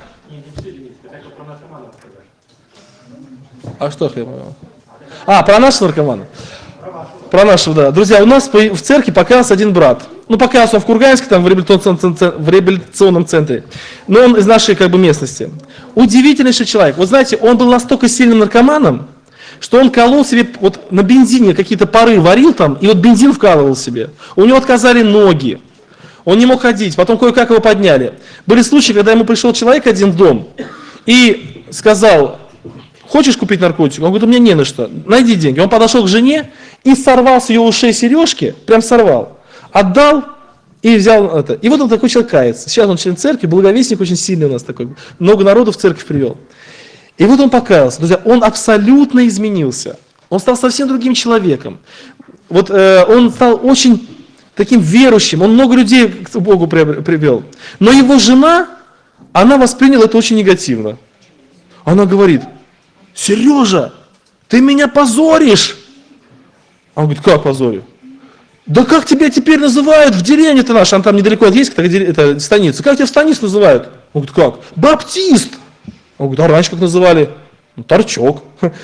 А что я про наших наркоманов? Про нашего, да. Друзья, у нас в церкви покаялся один брат. Покаялся он в Курганске, там в реабилитационном центре. Но он из нашей местности. Удивительнейший человек. Вот знаете, он был настолько сильным наркоманом, что он колол себе, на бензине какие-то пары варил там, и бензин вкалывал себе. У него отказали ноги. Он не мог ходить, потом кое-как его подняли. Были случаи, когда ему пришел человек один в дом и сказал, хочешь купить наркотик? Он говорит, у меня не на что, найди деньги. Он подошел к жене и сорвал с ее ушей сережки, прям сорвал, отдал и взял это. И вот он такой человек кается. Сейчас он член церкви, благовестник очень сильный у нас такой, много народу в церковь привел. И вот он покаялся, друзья, он абсолютно изменился. Он стал совсем другим человеком. Он стал очень таким верующим, он много людей к Богу привел. Но его жена, она восприняла это очень негативно. Она говорит, Сережа, ты меня позоришь. Он говорит, как позорю? Да как тебя теперь называют в деревне-то нашей, там недалеко есть это станица, как тебя в станице называют? Он говорит, как? Баптист. Он говорит, а раньше как называли? Торчок.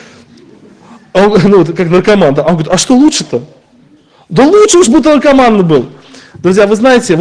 Как наркоман. Да? Он говорит, а что лучше-то? Да лучше уж бы ты наркоман был. Друзья, вы знаете,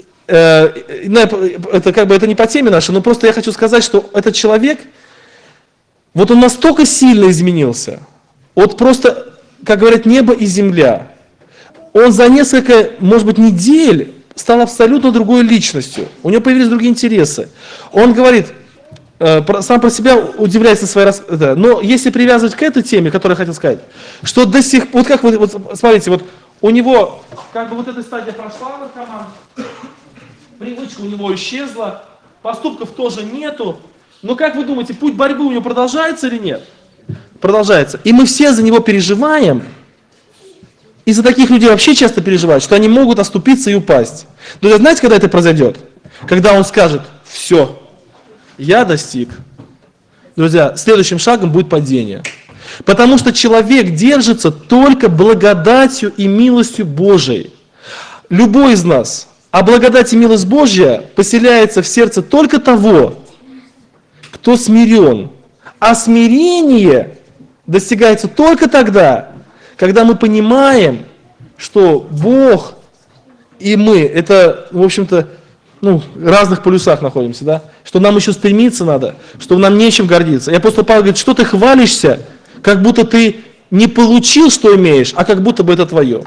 это не по теме нашей, но просто я хочу сказать, что этот человек, он настолько сильно изменился, просто, как говорят, небо и земля. Он за несколько, может быть, недель стал абсолютно другой личностью. У него появились другие интересы. Он говорит, сам про себя удивляется на свои рассказы. Но если привязывать к этой теме, которую я хотел сказать, что до сих пор, смотрите, у него, эта стадия прошла, наркоман, привычка у него исчезла, поступков тоже нету. Но как вы думаете, путь борьбы у него продолжается или нет? Продолжается. И мы все за него переживаем. И за таких людей вообще часто переживают, что они могут оступиться и упасть. Но знаете, когда это произойдет? Когда он скажет, все, я достиг. Друзья, следующим шагом будет падение. Потому что человек держится только благодатью и милостью Божией. Любой из нас. А благодать и милость Божья поселяется в сердце только того, кто смирен. А смирение достигается только тогда, когда мы понимаем, что Бог и мы, это, в общем-то, в разных полюсах находимся, да? Что нам еще стремиться надо, что нам нечем гордиться. И апостол Павел говорит, что ты хвалишься, как будто ты не получил, что имеешь, а как будто бы это твое.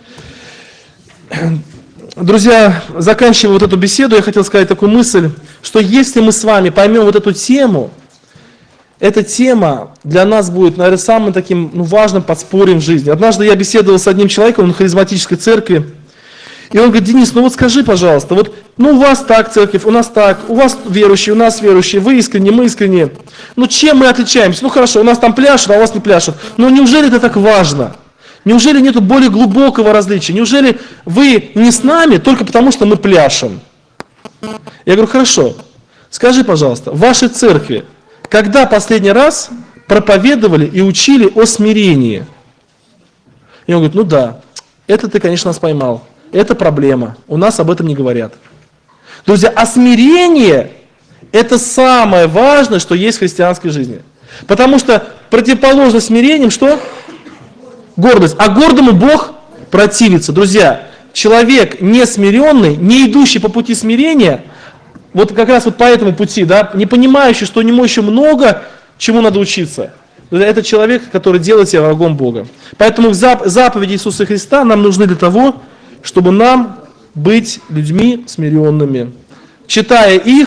Друзья, заканчивая эту беседу, я хотел сказать такую мысль, что если мы с вами поймем эту тему, эта тема для нас будет, наверное, самым таким важным подспорьем в жизни. Однажды я беседовал с одним человеком в харизматической церкви, и он говорит, Денис, скажи, пожалуйста, у вас так церковь, у нас так, у вас верующие, у нас верующие, вы искренне, мы искренне. Чем мы отличаемся? Хорошо, у нас там пляшут, а у вас не пляшут. Но неужели это так важно? Неужели нет более глубокого различия? Неужели вы не с нами только потому, что мы пляшем? Я говорю, хорошо, скажи, пожалуйста, в вашей церкви, когда последний раз проповедовали и учили о смирении? И он говорит, да, это ты, конечно, нас поймал. Это проблема. У нас об этом не говорят. Друзья, а смирение – это самое важное, что есть в христианской жизни. Потому что противоположно смирением что? Гордость. А гордому Бог противится. Друзья, человек несмиренный, не идущий по пути смирения, как раз по этому пути, да, не понимающий, что у него еще много чему надо учиться. Это человек, который делает себя врагом Бога. Поэтому заповеди Иисуса Христа нам нужны для того, чтобы нам быть людьми смиренными. Читая их,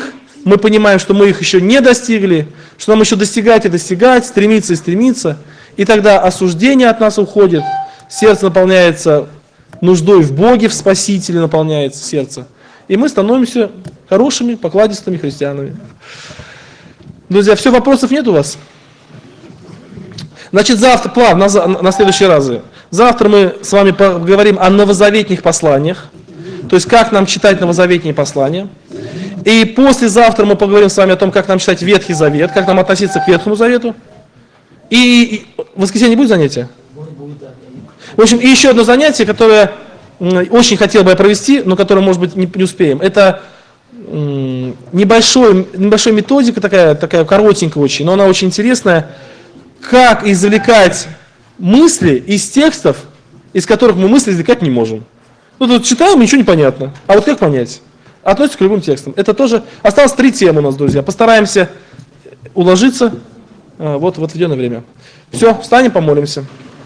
мы понимаем, что мы их еще не достигли, что нам еще достигать и достигать, стремиться и стремиться, и тогда осуждение от нас уходит, сердце наполняется нуждой в Боге, в Спасителе наполняется сердце, и мы становимся хорошими, покладистыми христианами. Друзья, все, вопросов нет у вас? Значит, завтра, план на следующие разы. Завтра мы с вами поговорим о новозаветных посланиях, то есть как нам читать новозаветные послания. И послезавтра мы поговорим с вами о том, как нам читать Ветхий Завет, как нам относиться к Ветхому Завету. И в воскресенье будет занятие? В общем, и еще одно занятие, которое очень хотел бы я провести, но которое, может быть, не успеем. Это небольшая методика, такая коротенькая очень, но она очень интересная. Как извлекать мысли из текстов, из которых мы мысли извлекать не можем. Ну, тут читаем, ничего не понятно. А вот как понять? Относится к любым текстам. Это тоже... Осталось 3 темы у нас, друзья. Постараемся уложиться вот в отведенное время. Все, встанем, помолимся.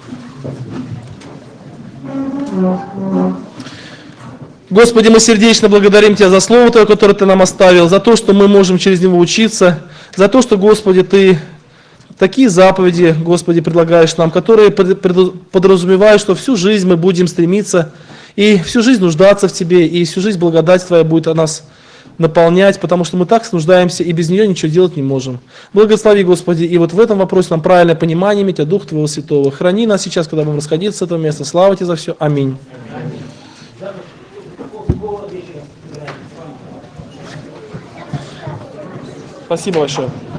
Господи, мы сердечно благодарим Тебя за Слово Твое, которое Ты нам оставил, за то, что мы можем через него учиться, за то, что, Господи, Ты такие заповеди, Господи, предлагаешь нам, которые подразумевают, что всю жизнь мы будем стремиться и всю жизнь нуждаться в Тебе, и всю жизнь благодать Твоя будет о нас наполнять, потому что мы так нуждаемся и без нее ничего делать не можем. Благослови, Господи, и вот в этом вопросе нам правильное понимание иметь от Духа Твоего Святого. Храни нас сейчас, когда будем расходиться с этого места. Слава Тебе за все. Аминь. Спасибо большое.